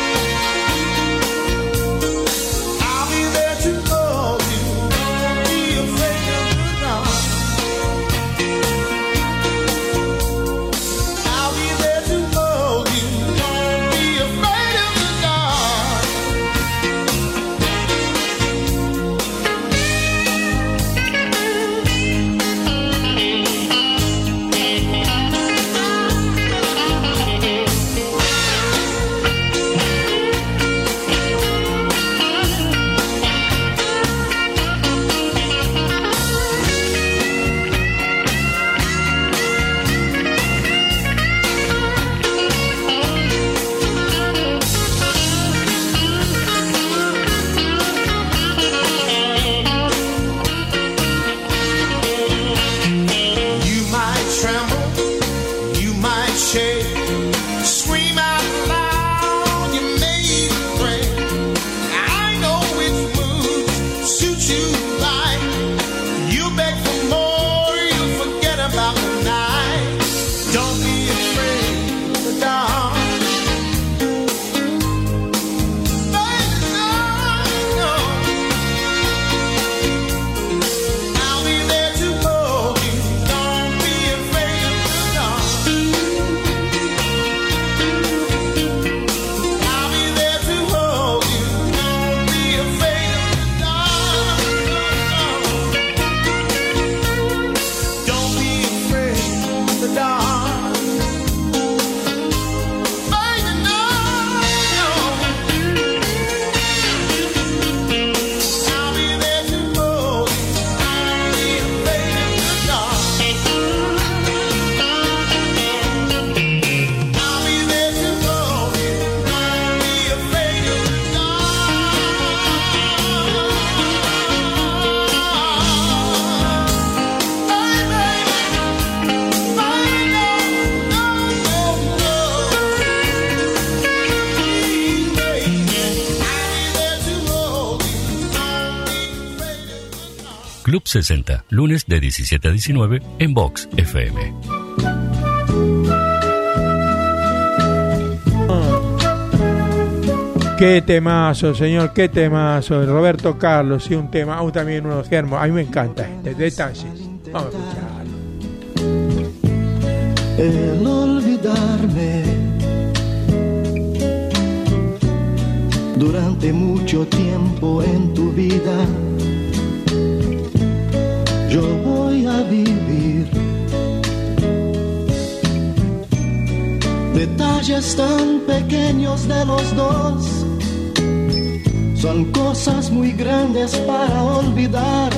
I'll be there to love you. Don't be afraid of the dark. I'll be there to love you. Don't be afraid of the dark. You might tremble, you might shake, scream out loud, you may even break. I know which moves suit you like. You beg for more, you forget about the night. Don't be afraid of the dark. Baby, no. I'll be there to hold you. Don't be afraid of the dark. I'll be there to hold you. Don't be afraid of the dark. Don't be afraid of the dark. Baby, no. I'll be there to hold you. Don't be afraid of the dark. I'll be there to hold you. Don't be afraid of the Club 60, lunes de 17 a 19 en Vox FM. Qué temazo, señor, qué temazo. Roberto Carlos, y un tema, también uno de Germo. A mí me encanta detalles. Vamos a escucharlo. El olvidarme durante mucho tiempo en tu vida, yo voy a vivir detalles tan pequeños de los dos, son cosas muy grandes para olvidar.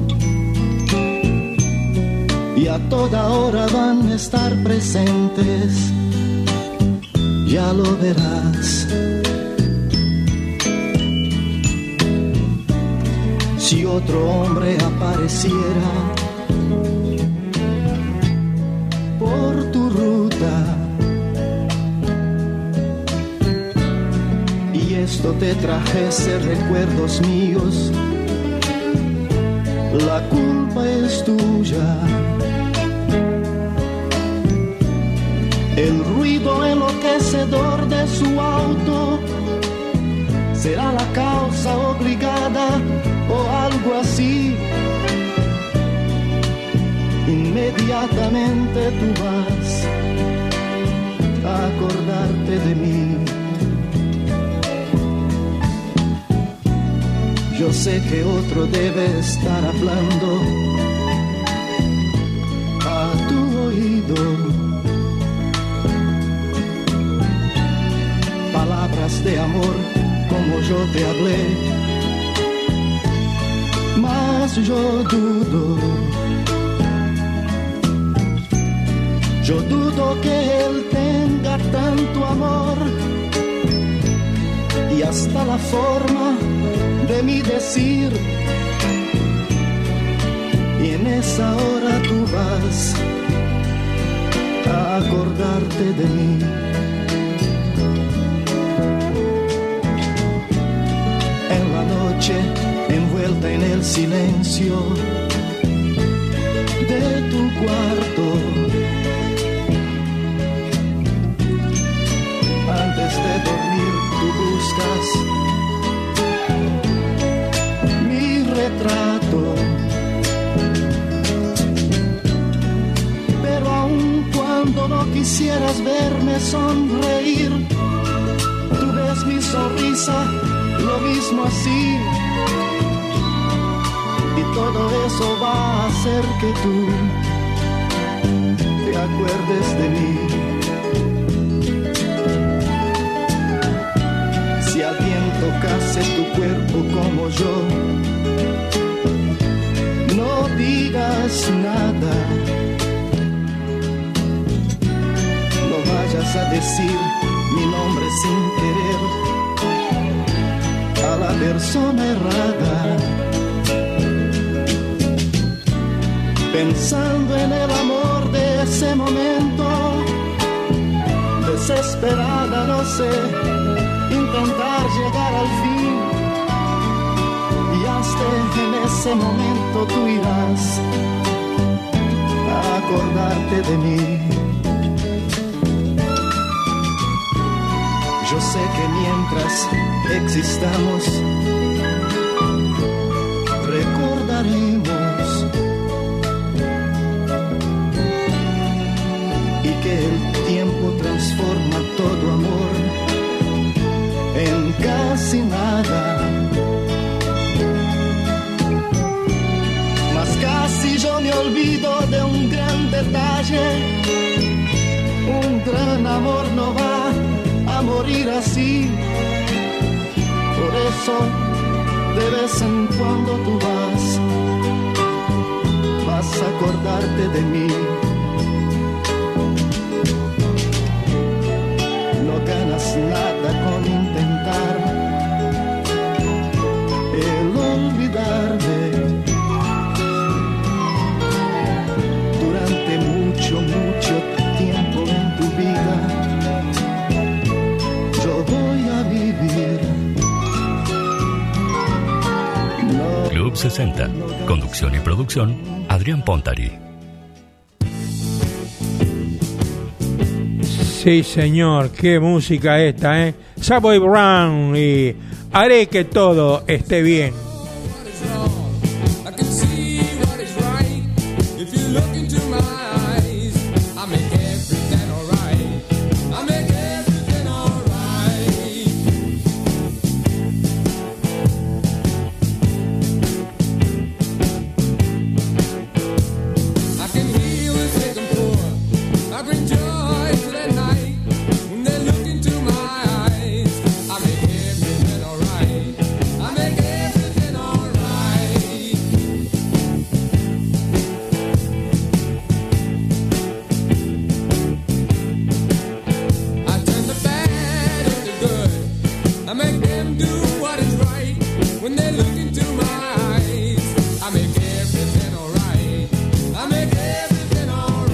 Y a toda hora van a estar presentes, ya lo verás. Si otro hombre apareciera por tu ruta y esto te trajese recuerdos míos, la culpa es tuya. El ruido enloquecedor de su auto será la causa obligada o algo así. Inmediatamente tú vas a acordarte de mí. Yo sé que otro debe estar hablando a tu oído, palabras de amor como yo te hablé, mas yo dudo que él tenga tanto amor y hasta la forma de mi decir, y en esa hora tú vas a acordarte de mí. En la noche, envuelta en el silencio de tu cuarto, antes de dormir tú buscas mi retrato, pero aun cuando no quisieras verme sonreír, tú ves mi sonrisa lo mismo así, y todo eso va a hacer que tú te acuerdes de mí. Si alguien tocase tu cuerpo como yo, no digas nada, no vayas a decir mi nombre sin querer a la persona errada. Pensando en el amor de ese momento, desesperada, no sé, intentar llegar al fin, y hasta en ese momento tú irás a acordarte de mí. Yo sé que mientras existamos, recordaremos, y que el tiempo transforma todo amor en casi nada. Mas casi yo me olvido de un gran detalle, un gran amor no va a morir así. Por eso de vez en cuando tú vas a acordarte de mí. No ganas nada con intentar el olvidarme. Durante mucho tiempo en tu vida yo voy a vivir. Club 60. Conducción y producción, Adrián Pontari. Sí, señor, qué música esta, ¿eh? Savoy Brown y Haré que todo esté bien. I make them do what is right when they look into my eyes. I make everything alright. I make everything alright.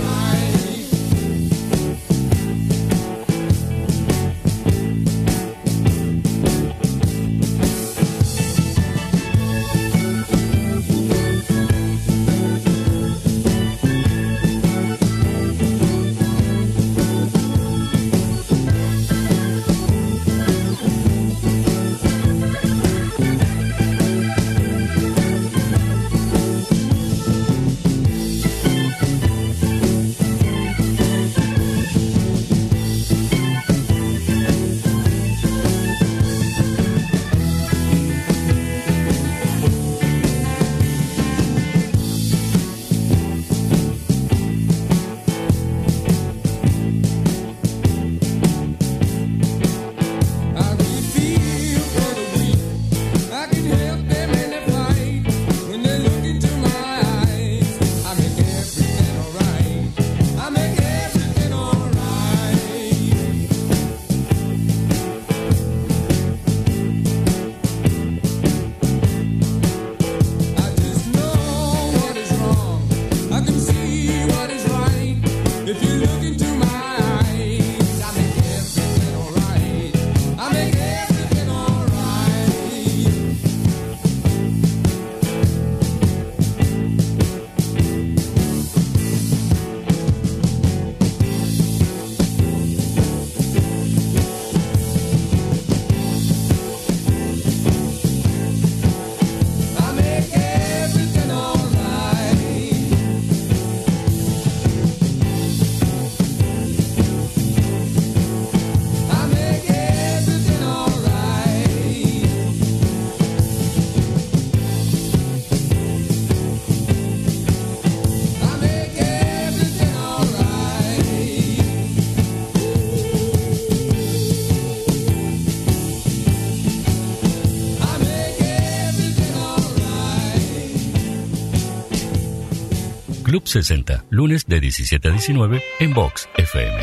Club 60, lunes de 17 a 19 en Vox FM.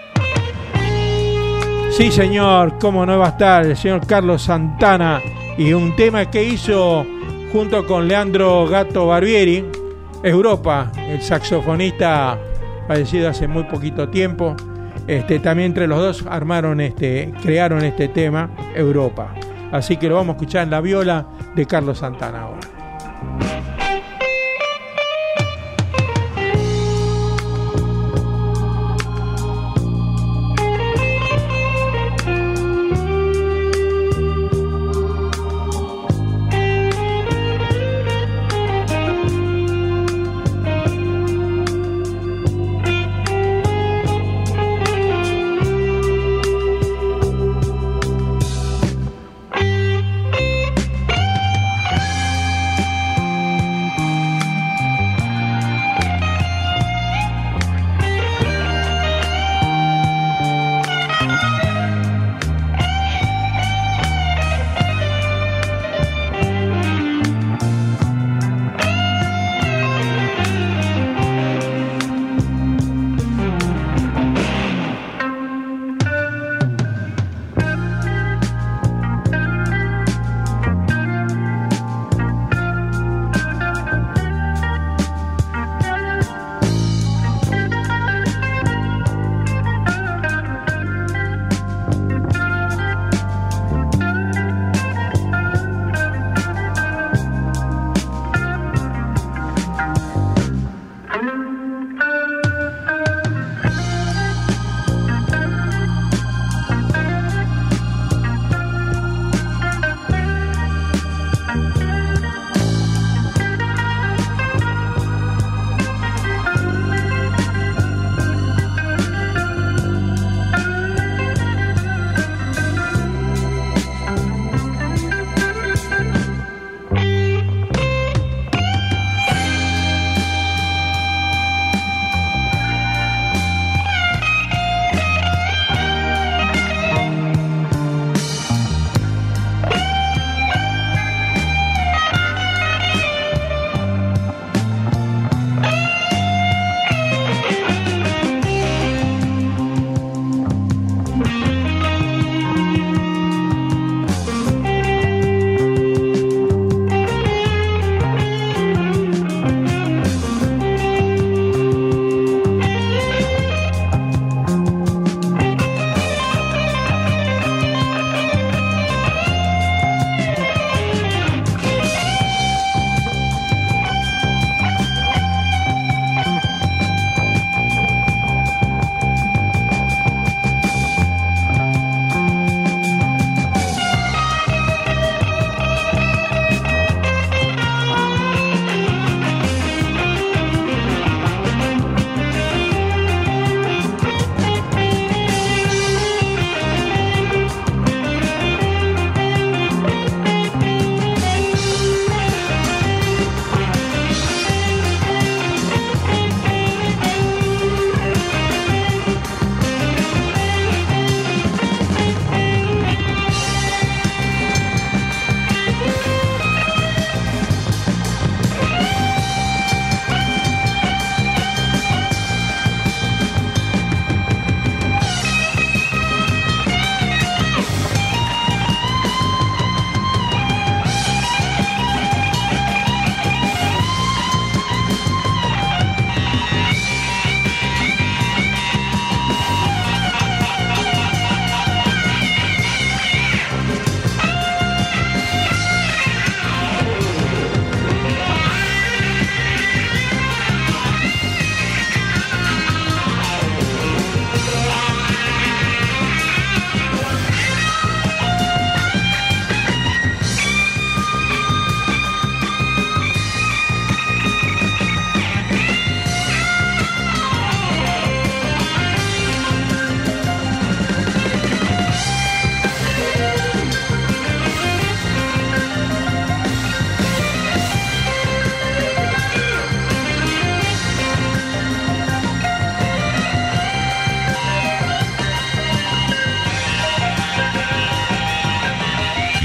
Sí, señor, cómo no va a estar el señor Carlos Santana y un tema que hizo junto con Leandro Gato Barbieri, Europa, el saxofonista fallecido hace muy poquito tiempo. También entre los dos crearon este tema, Europa. Así que lo vamos a escuchar en la viola de Carlos Santana ahora.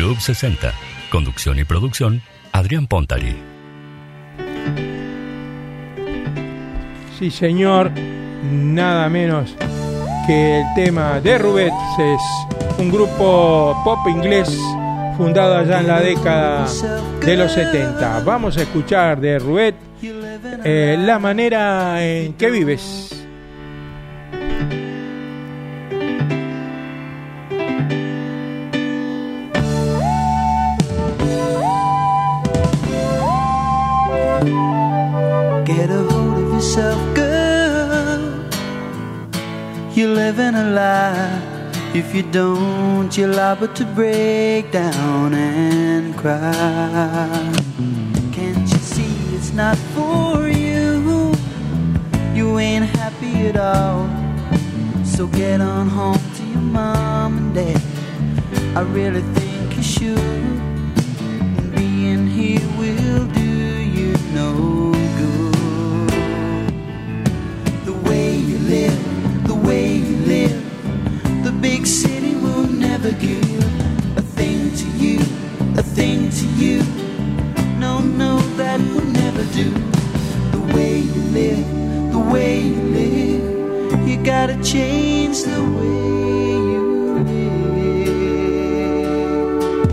Club 60. Conducción y producción, Adrián Pontari. Sí, señor, nada menos que el tema de Rubettes. Es un grupo pop inglés fundado allá en la década de los 70. Vamos a escuchar de Rubettes La manera en que vives. Get a hold of yourself, girl. You're living a lie. If you don't, you're liable to break down and cry. Can't you see it's not for you? You ain't happy at all. So get on home to your mom and dad. I really think you should. Being here will do you no good. The way you live, the way you live, the big city will never give a thing to you, a thing to you. No, no, that will never do. The way you live, the way you live, you gotta change the way you live.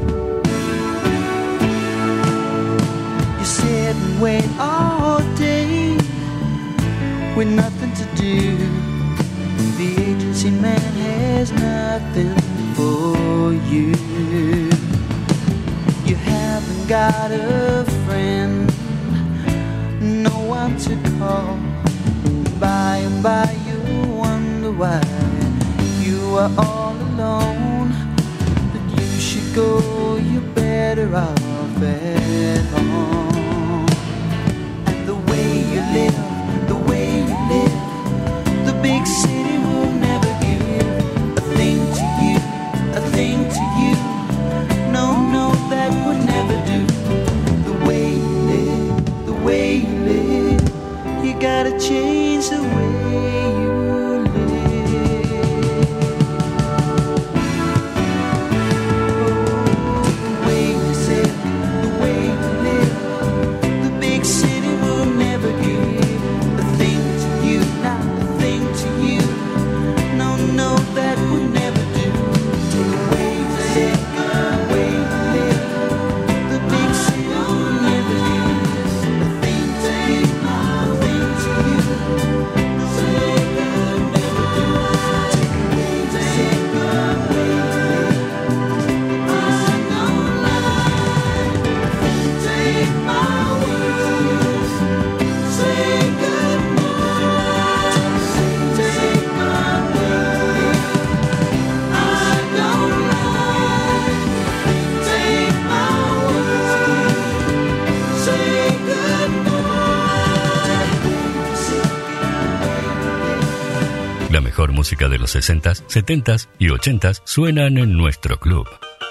You sit and wait all day with nothing to do. The agency man has nothing for you. You haven't got a friend, no one to call. By and by you wonder why you are all alone. That you should go, you're better off at home. And the way you live, the way you live, the big city will never give a thing to you, a thing to you. No, no, that would never do. The way you live, the way you live, you gotta change the way you live. The way you live, the way you live, the big city will never give a thing to you, not a thing to you. No, no, that would never do. The way you live, the way you live, the big city will never give a thing to you, not a thing to you. No, that would never do. The way you live, the way you live, I know never take my words, say goodnight, take my words, I don't lie, take my words, say goodnight. La mejor música de los 60s, 70s y 80s suenan en nuestro club.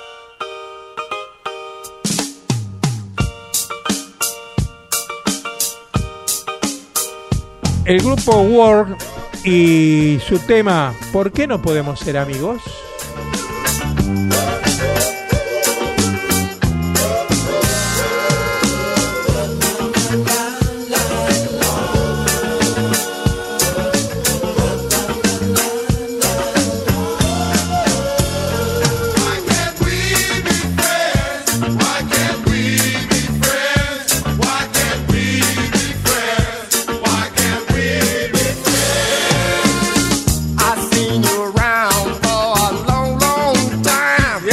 El grupo War y su tema ¿Por qué no podemos ser amigos? I've seen you around for a long, long time.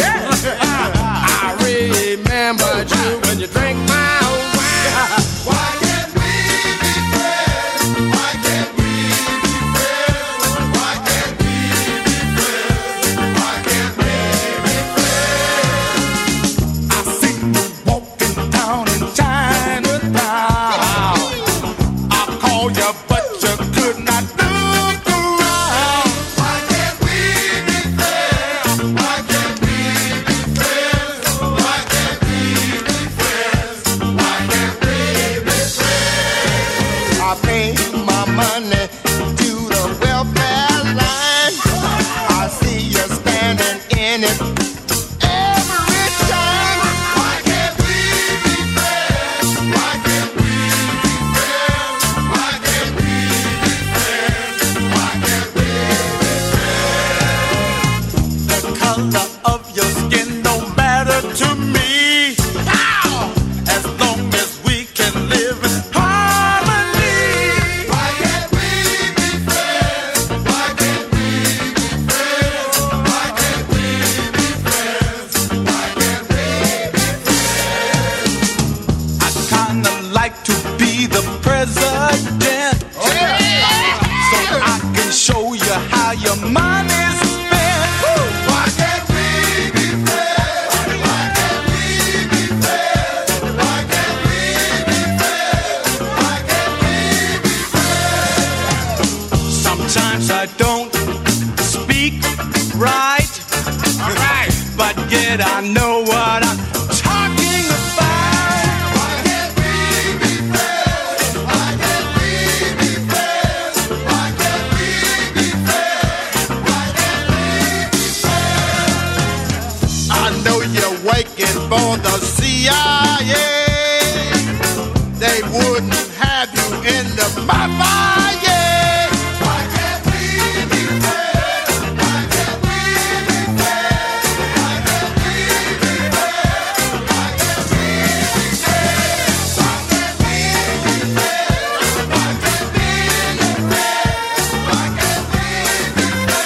know what I'm talking about. Why can't we be friends? Why can't we be friends? Why can't we be friends? Why can't we be friends? I know you're waiting for the CIA. They wouldn't have you in the mafia. Why can't we be friends? Why can't we be friends? Why can't we be friends? Why can't we be friends? Why can't we be friends? Why can't we be friends? Why can't we be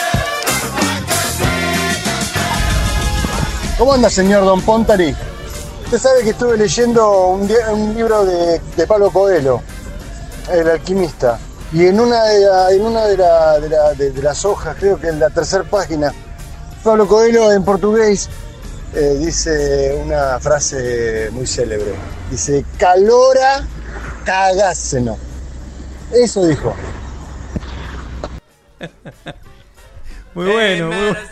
friends? ¿Cómo anda, señor Don Pontari? Usted sabe que estuve leyendo un libro de Pablo Coelho, El alquimista, y en una de las hojas, creo que en la tercera página, Pablo Coelho en portugués dice una frase muy célebre. Dice, calora cagáceno. Eso dijo. Muy bueno, muy bueno.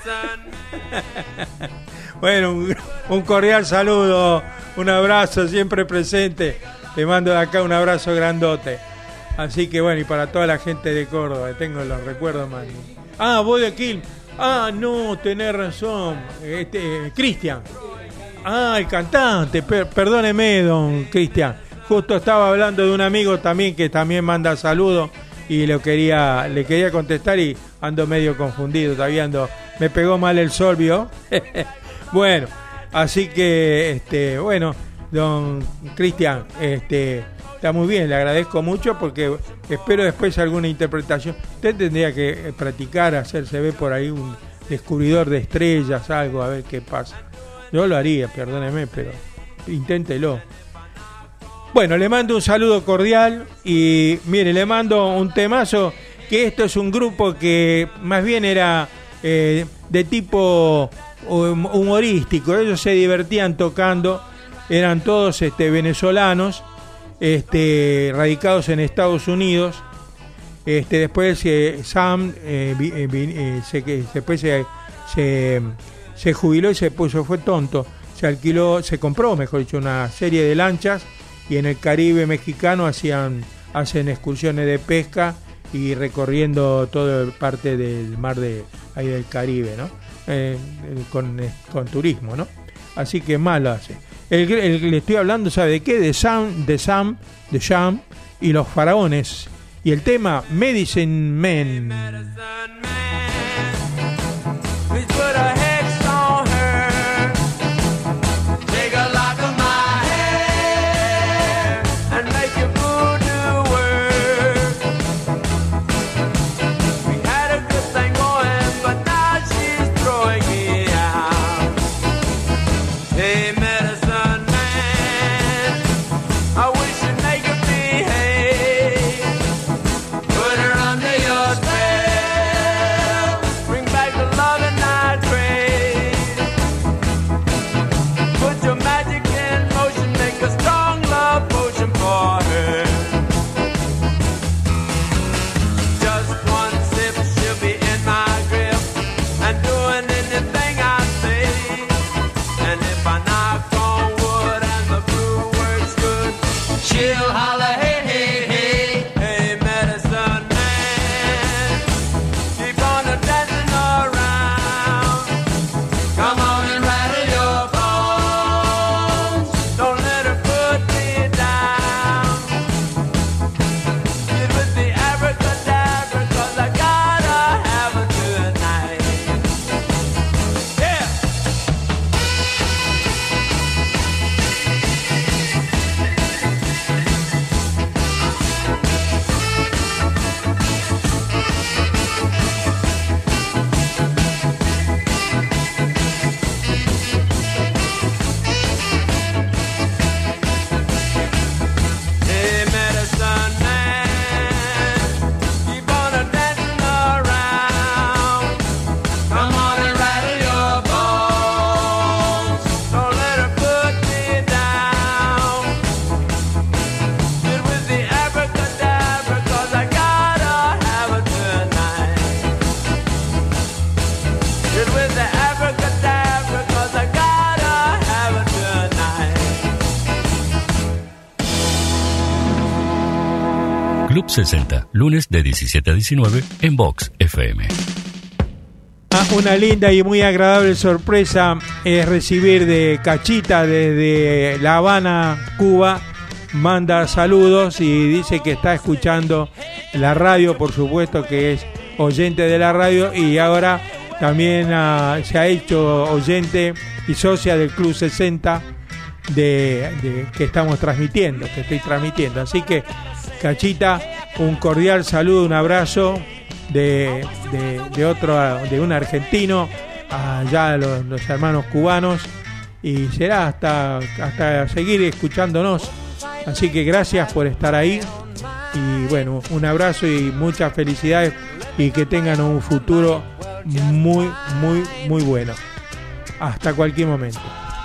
Bueno, un cordial saludo, un abrazo siempre presente. Te mando de acá un abrazo grandote. Así que bueno, y para toda la gente de Córdoba, tengo los recuerdos más. Ah, vos de Quilmes. Ah, no, tenés razón. Cristian. Ah, el cantante. Perdóneme, don Cristian. Justo estaba hablando de un amigo también que también manda saludos y le quería contestar y ando medio confundido. Todavía me pegó mal el sol, ¿vio? Bueno, así que, bueno, don Cristian, está muy bien, le agradezco mucho porque espero después alguna interpretación. Usted tendría que practicar, hacerse ver por ahí un descubridor de estrellas, algo, a ver qué pasa. Yo lo haría, perdóneme, pero inténtelo. Bueno, le mando un saludo cordial y mire, le mando un temazo, que esto es un grupo que más bien era de tipo humorístico. Ellos se divertían tocando, eran todos venezolanos, radicados en Estados Unidos. Después Sam después se jubiló y fue tonto, se compró, mejor dicho, una serie de lanchas y en el Caribe mexicano hacen excursiones de pesca y recorriendo toda parte del mar ahí del Caribe, ¿no? Con turismo, ¿no? Así que mal lo hace. Le estoy hablando, ¿sabe de qué? De Sam y los faraones. Y el tema Medicine Man. Knock Club 60, lunes de 17 a 19 en Vox FM. Una linda y muy agradable sorpresa es recibir de Cachita desde La Habana, Cuba. Manda saludos y dice que está escuchando la radio, por supuesto que es oyente de la radio, y ahora también se ha hecho oyente y socia del Club 60 que estamos transmitiendo, que estoy transmitiendo. Así que, Cachita, un cordial saludo, un abrazo de un argentino allá a los hermanos cubanos, y será hasta seguir escuchándonos. Así que gracias por estar ahí, y bueno, un abrazo y muchas felicidades, y que tengan un futuro muy, muy, muy bueno. Hasta cualquier momento.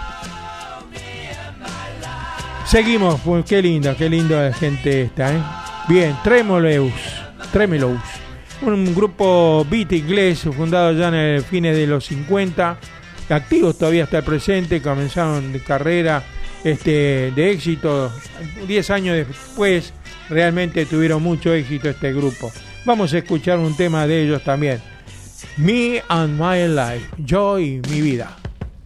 Seguimos, pues qué linda gente esta, ¿eh? Bien, Tremolows, un grupo beat inglés fundado ya en el fines de los 50, activos todavía hasta el presente, comenzaron de carrera de éxito, 10 años después realmente tuvieron mucho éxito este grupo. Vamos a escuchar un tema de ellos también, Me and My Life, yo y mi vida.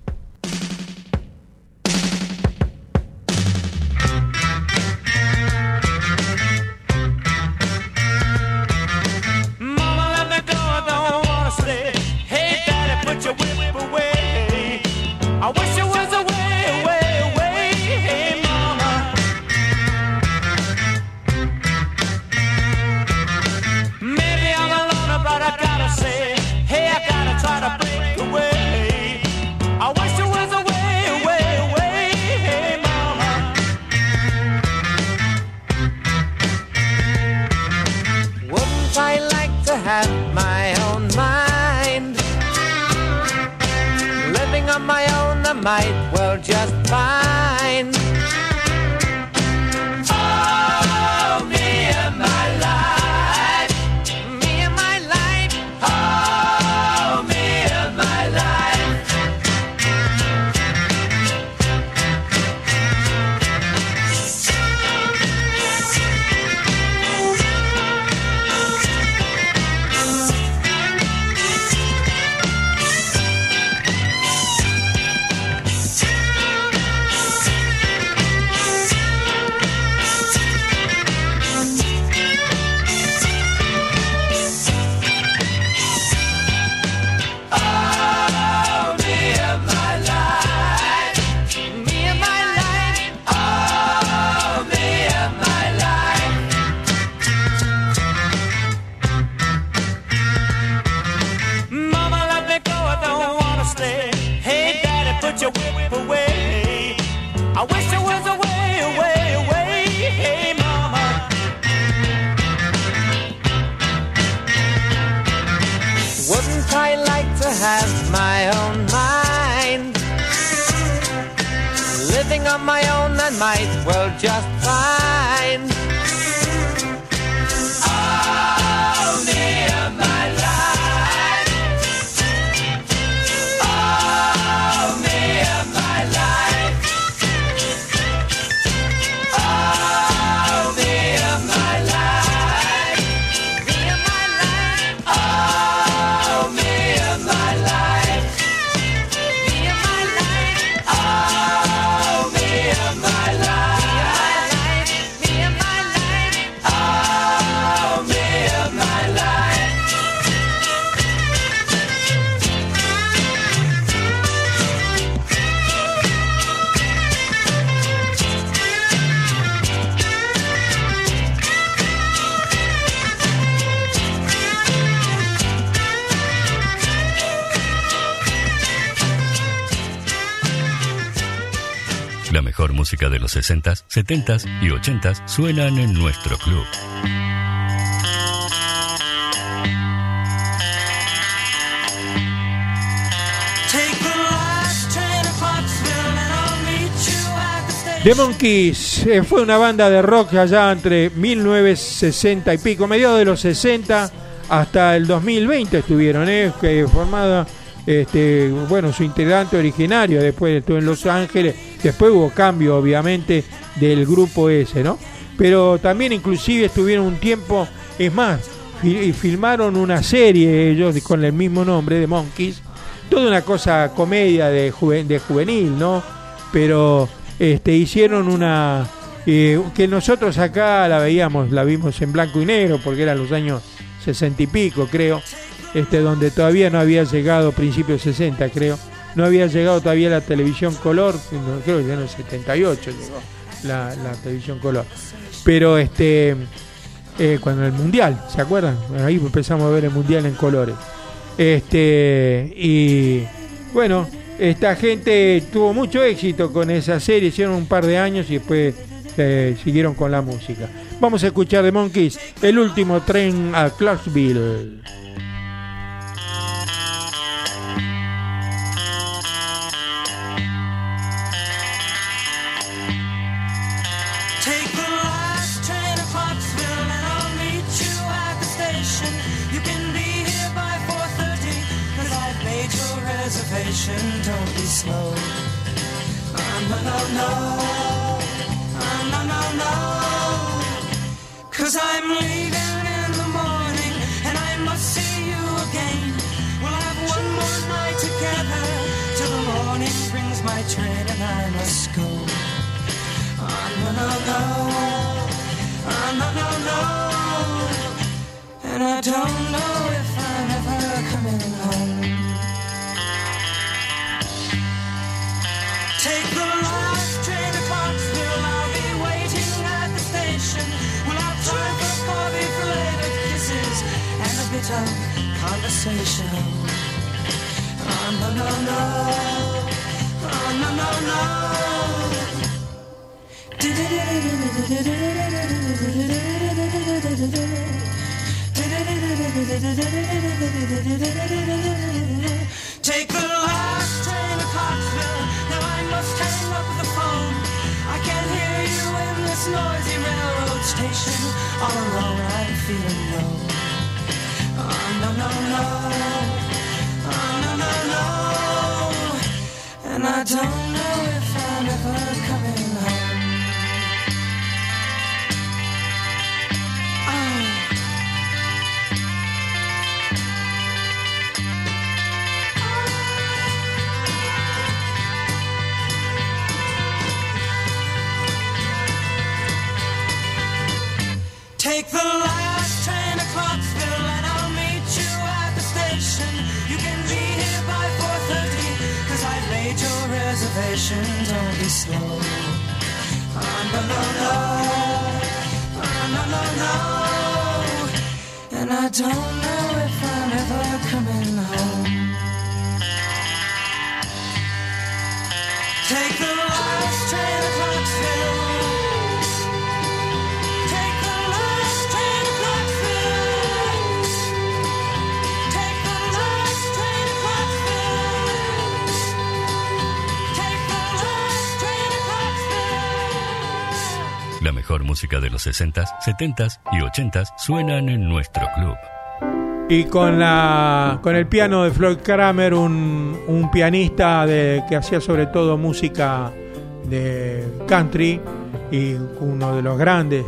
Might well just fine. Oh, me and my life, me and my life. Oh, me and my life. Have my own mind, living on my own and might well just fine. Oh, me and my life. Oh, me and my life. Oh, me and my life. Me and my life. Oh, me and my life. Me and my life. Oh, me and my life. Me and my life. Oh, me and my life. La mejor música de los 60s, 70s y 80s suenan en nuestro club. The Monkees fue una banda de rock allá entre 1960 y pico, mediados de los 60 hasta el 2020 estuvieron, que formada, bueno, su integrante originario después estuvo en Los Ángeles, después hubo cambio obviamente del grupo ese, ¿no? pero también inclusive estuvieron un tiempo, es más, filmaron una serie ellos con el mismo nombre, de Monkeys, toda una cosa comedia de juvenil, ¿no? Pero hicieron una que nosotros acá la vimos en blanco y negro porque eran los años 60 y pico, creo, donde todavía no había llegado, principios 60 creo, no había llegado todavía la televisión color, creo que ya en el 78 llegó la televisión color, pero cuando el mundial, ¿se acuerdan? Ahí empezamos a ver el mundial en colores. Y bueno, esta gente tuvo mucho éxito con esa serie, hicieron un par de años y después siguieron con la música. Vamos a escuchar de Monkeys, El último tren a Clarksville. Take the last train to Clarksville and I'll meet you at the station. You can be here by 4:30 cause I've made your reservation. Don't be slow. No. Cause I'm leaving in the morning and I must see you again. We'll have one more night together till the morning brings my train and I must go. No. And I don't know if I'm ever coming home. Take the last train to Clarksville, I'll be waiting at the station. We'll have time for coffee-flavored kisses and a bit of conversation. Take the last train to Clarksville. Now I must hang up the phone. I can't hear you in this noisy railroad station. All alone, I'm feeling low. No. And I don't know if I'm ever coming home. Take the last train to Clarksville and I'll meet you at the station. You can be here by 4:30 cause I've made your reservation. Don't be slow. No. And I don't know if I'm ever coming home. Take the last train to Clarksville. La mejor música de los 60s, 70s y 80s suenan en nuestro club. Y con el piano de Floyd Kramer, un pianista que hacía sobre todo música de country y uno de los grandes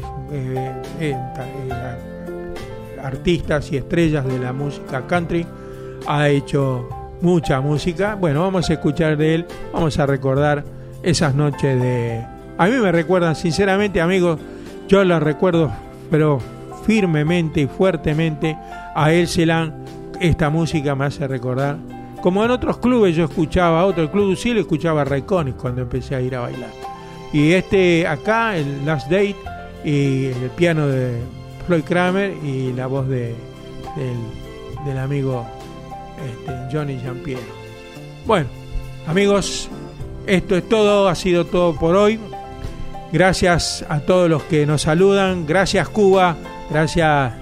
artistas y estrellas de la música country, ha hecho mucha música. Bueno, vamos a escuchar de él, vamos a recordar esas noches de... A mí me recuerdan, sinceramente, amigos, yo los recuerdo, pero firmemente y fuertemente a Elceland. Esta música me hace recordar, como en otros clubes yo escuchaba, otro club Lucille escuchaba Ray Conniff cuando empecé a ir a bailar. Y acá, el Last Date, y el piano de Floyd Kramer y la voz del amigo Johnny Giampiero. Bueno, amigos, esto es todo, ha sido todo por hoy. Gracias a todos los que nos saludan, gracias Cuba, gracias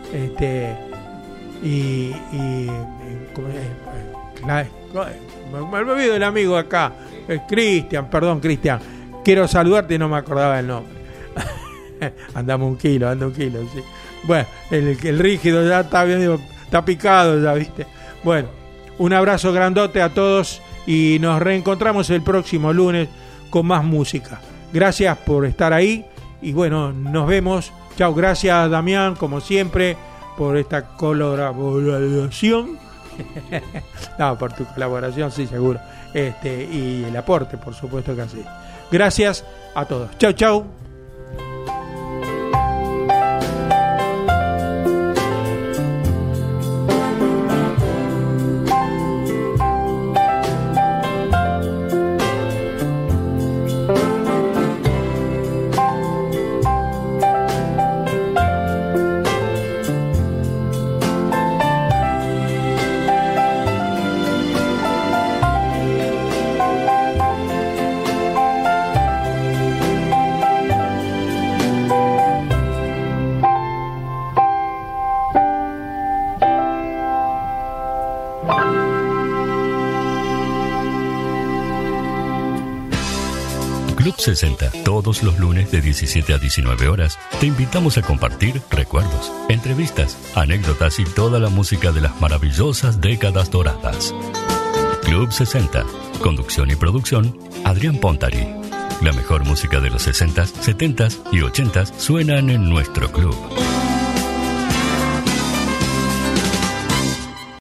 me olvido del amigo acá, Cristian, quiero saludarte y no me acordaba el nombre. anda un kilo, sí. Bueno, el rígido ya está bien, está picado ya, viste. Bueno, un abrazo grandote a todos y nos reencontramos el próximo lunes con más música. Gracias por estar ahí Y bueno, nos vemos. Chao, gracias Damián, como siempre, por esta colaboración. No, por tu colaboración, sí, seguro. Y el aporte, por supuesto que haces. Gracias a todos. Chau, chau. Club 60, todos los lunes de 17 a 19 horas, te invitamos a compartir recuerdos, entrevistas, anécdotas y toda la música de las maravillosas décadas doradas. Club 60, conducción y producción, Adrián Pontari. La mejor música de los 60s, 70s y 80s suenan en nuestro club.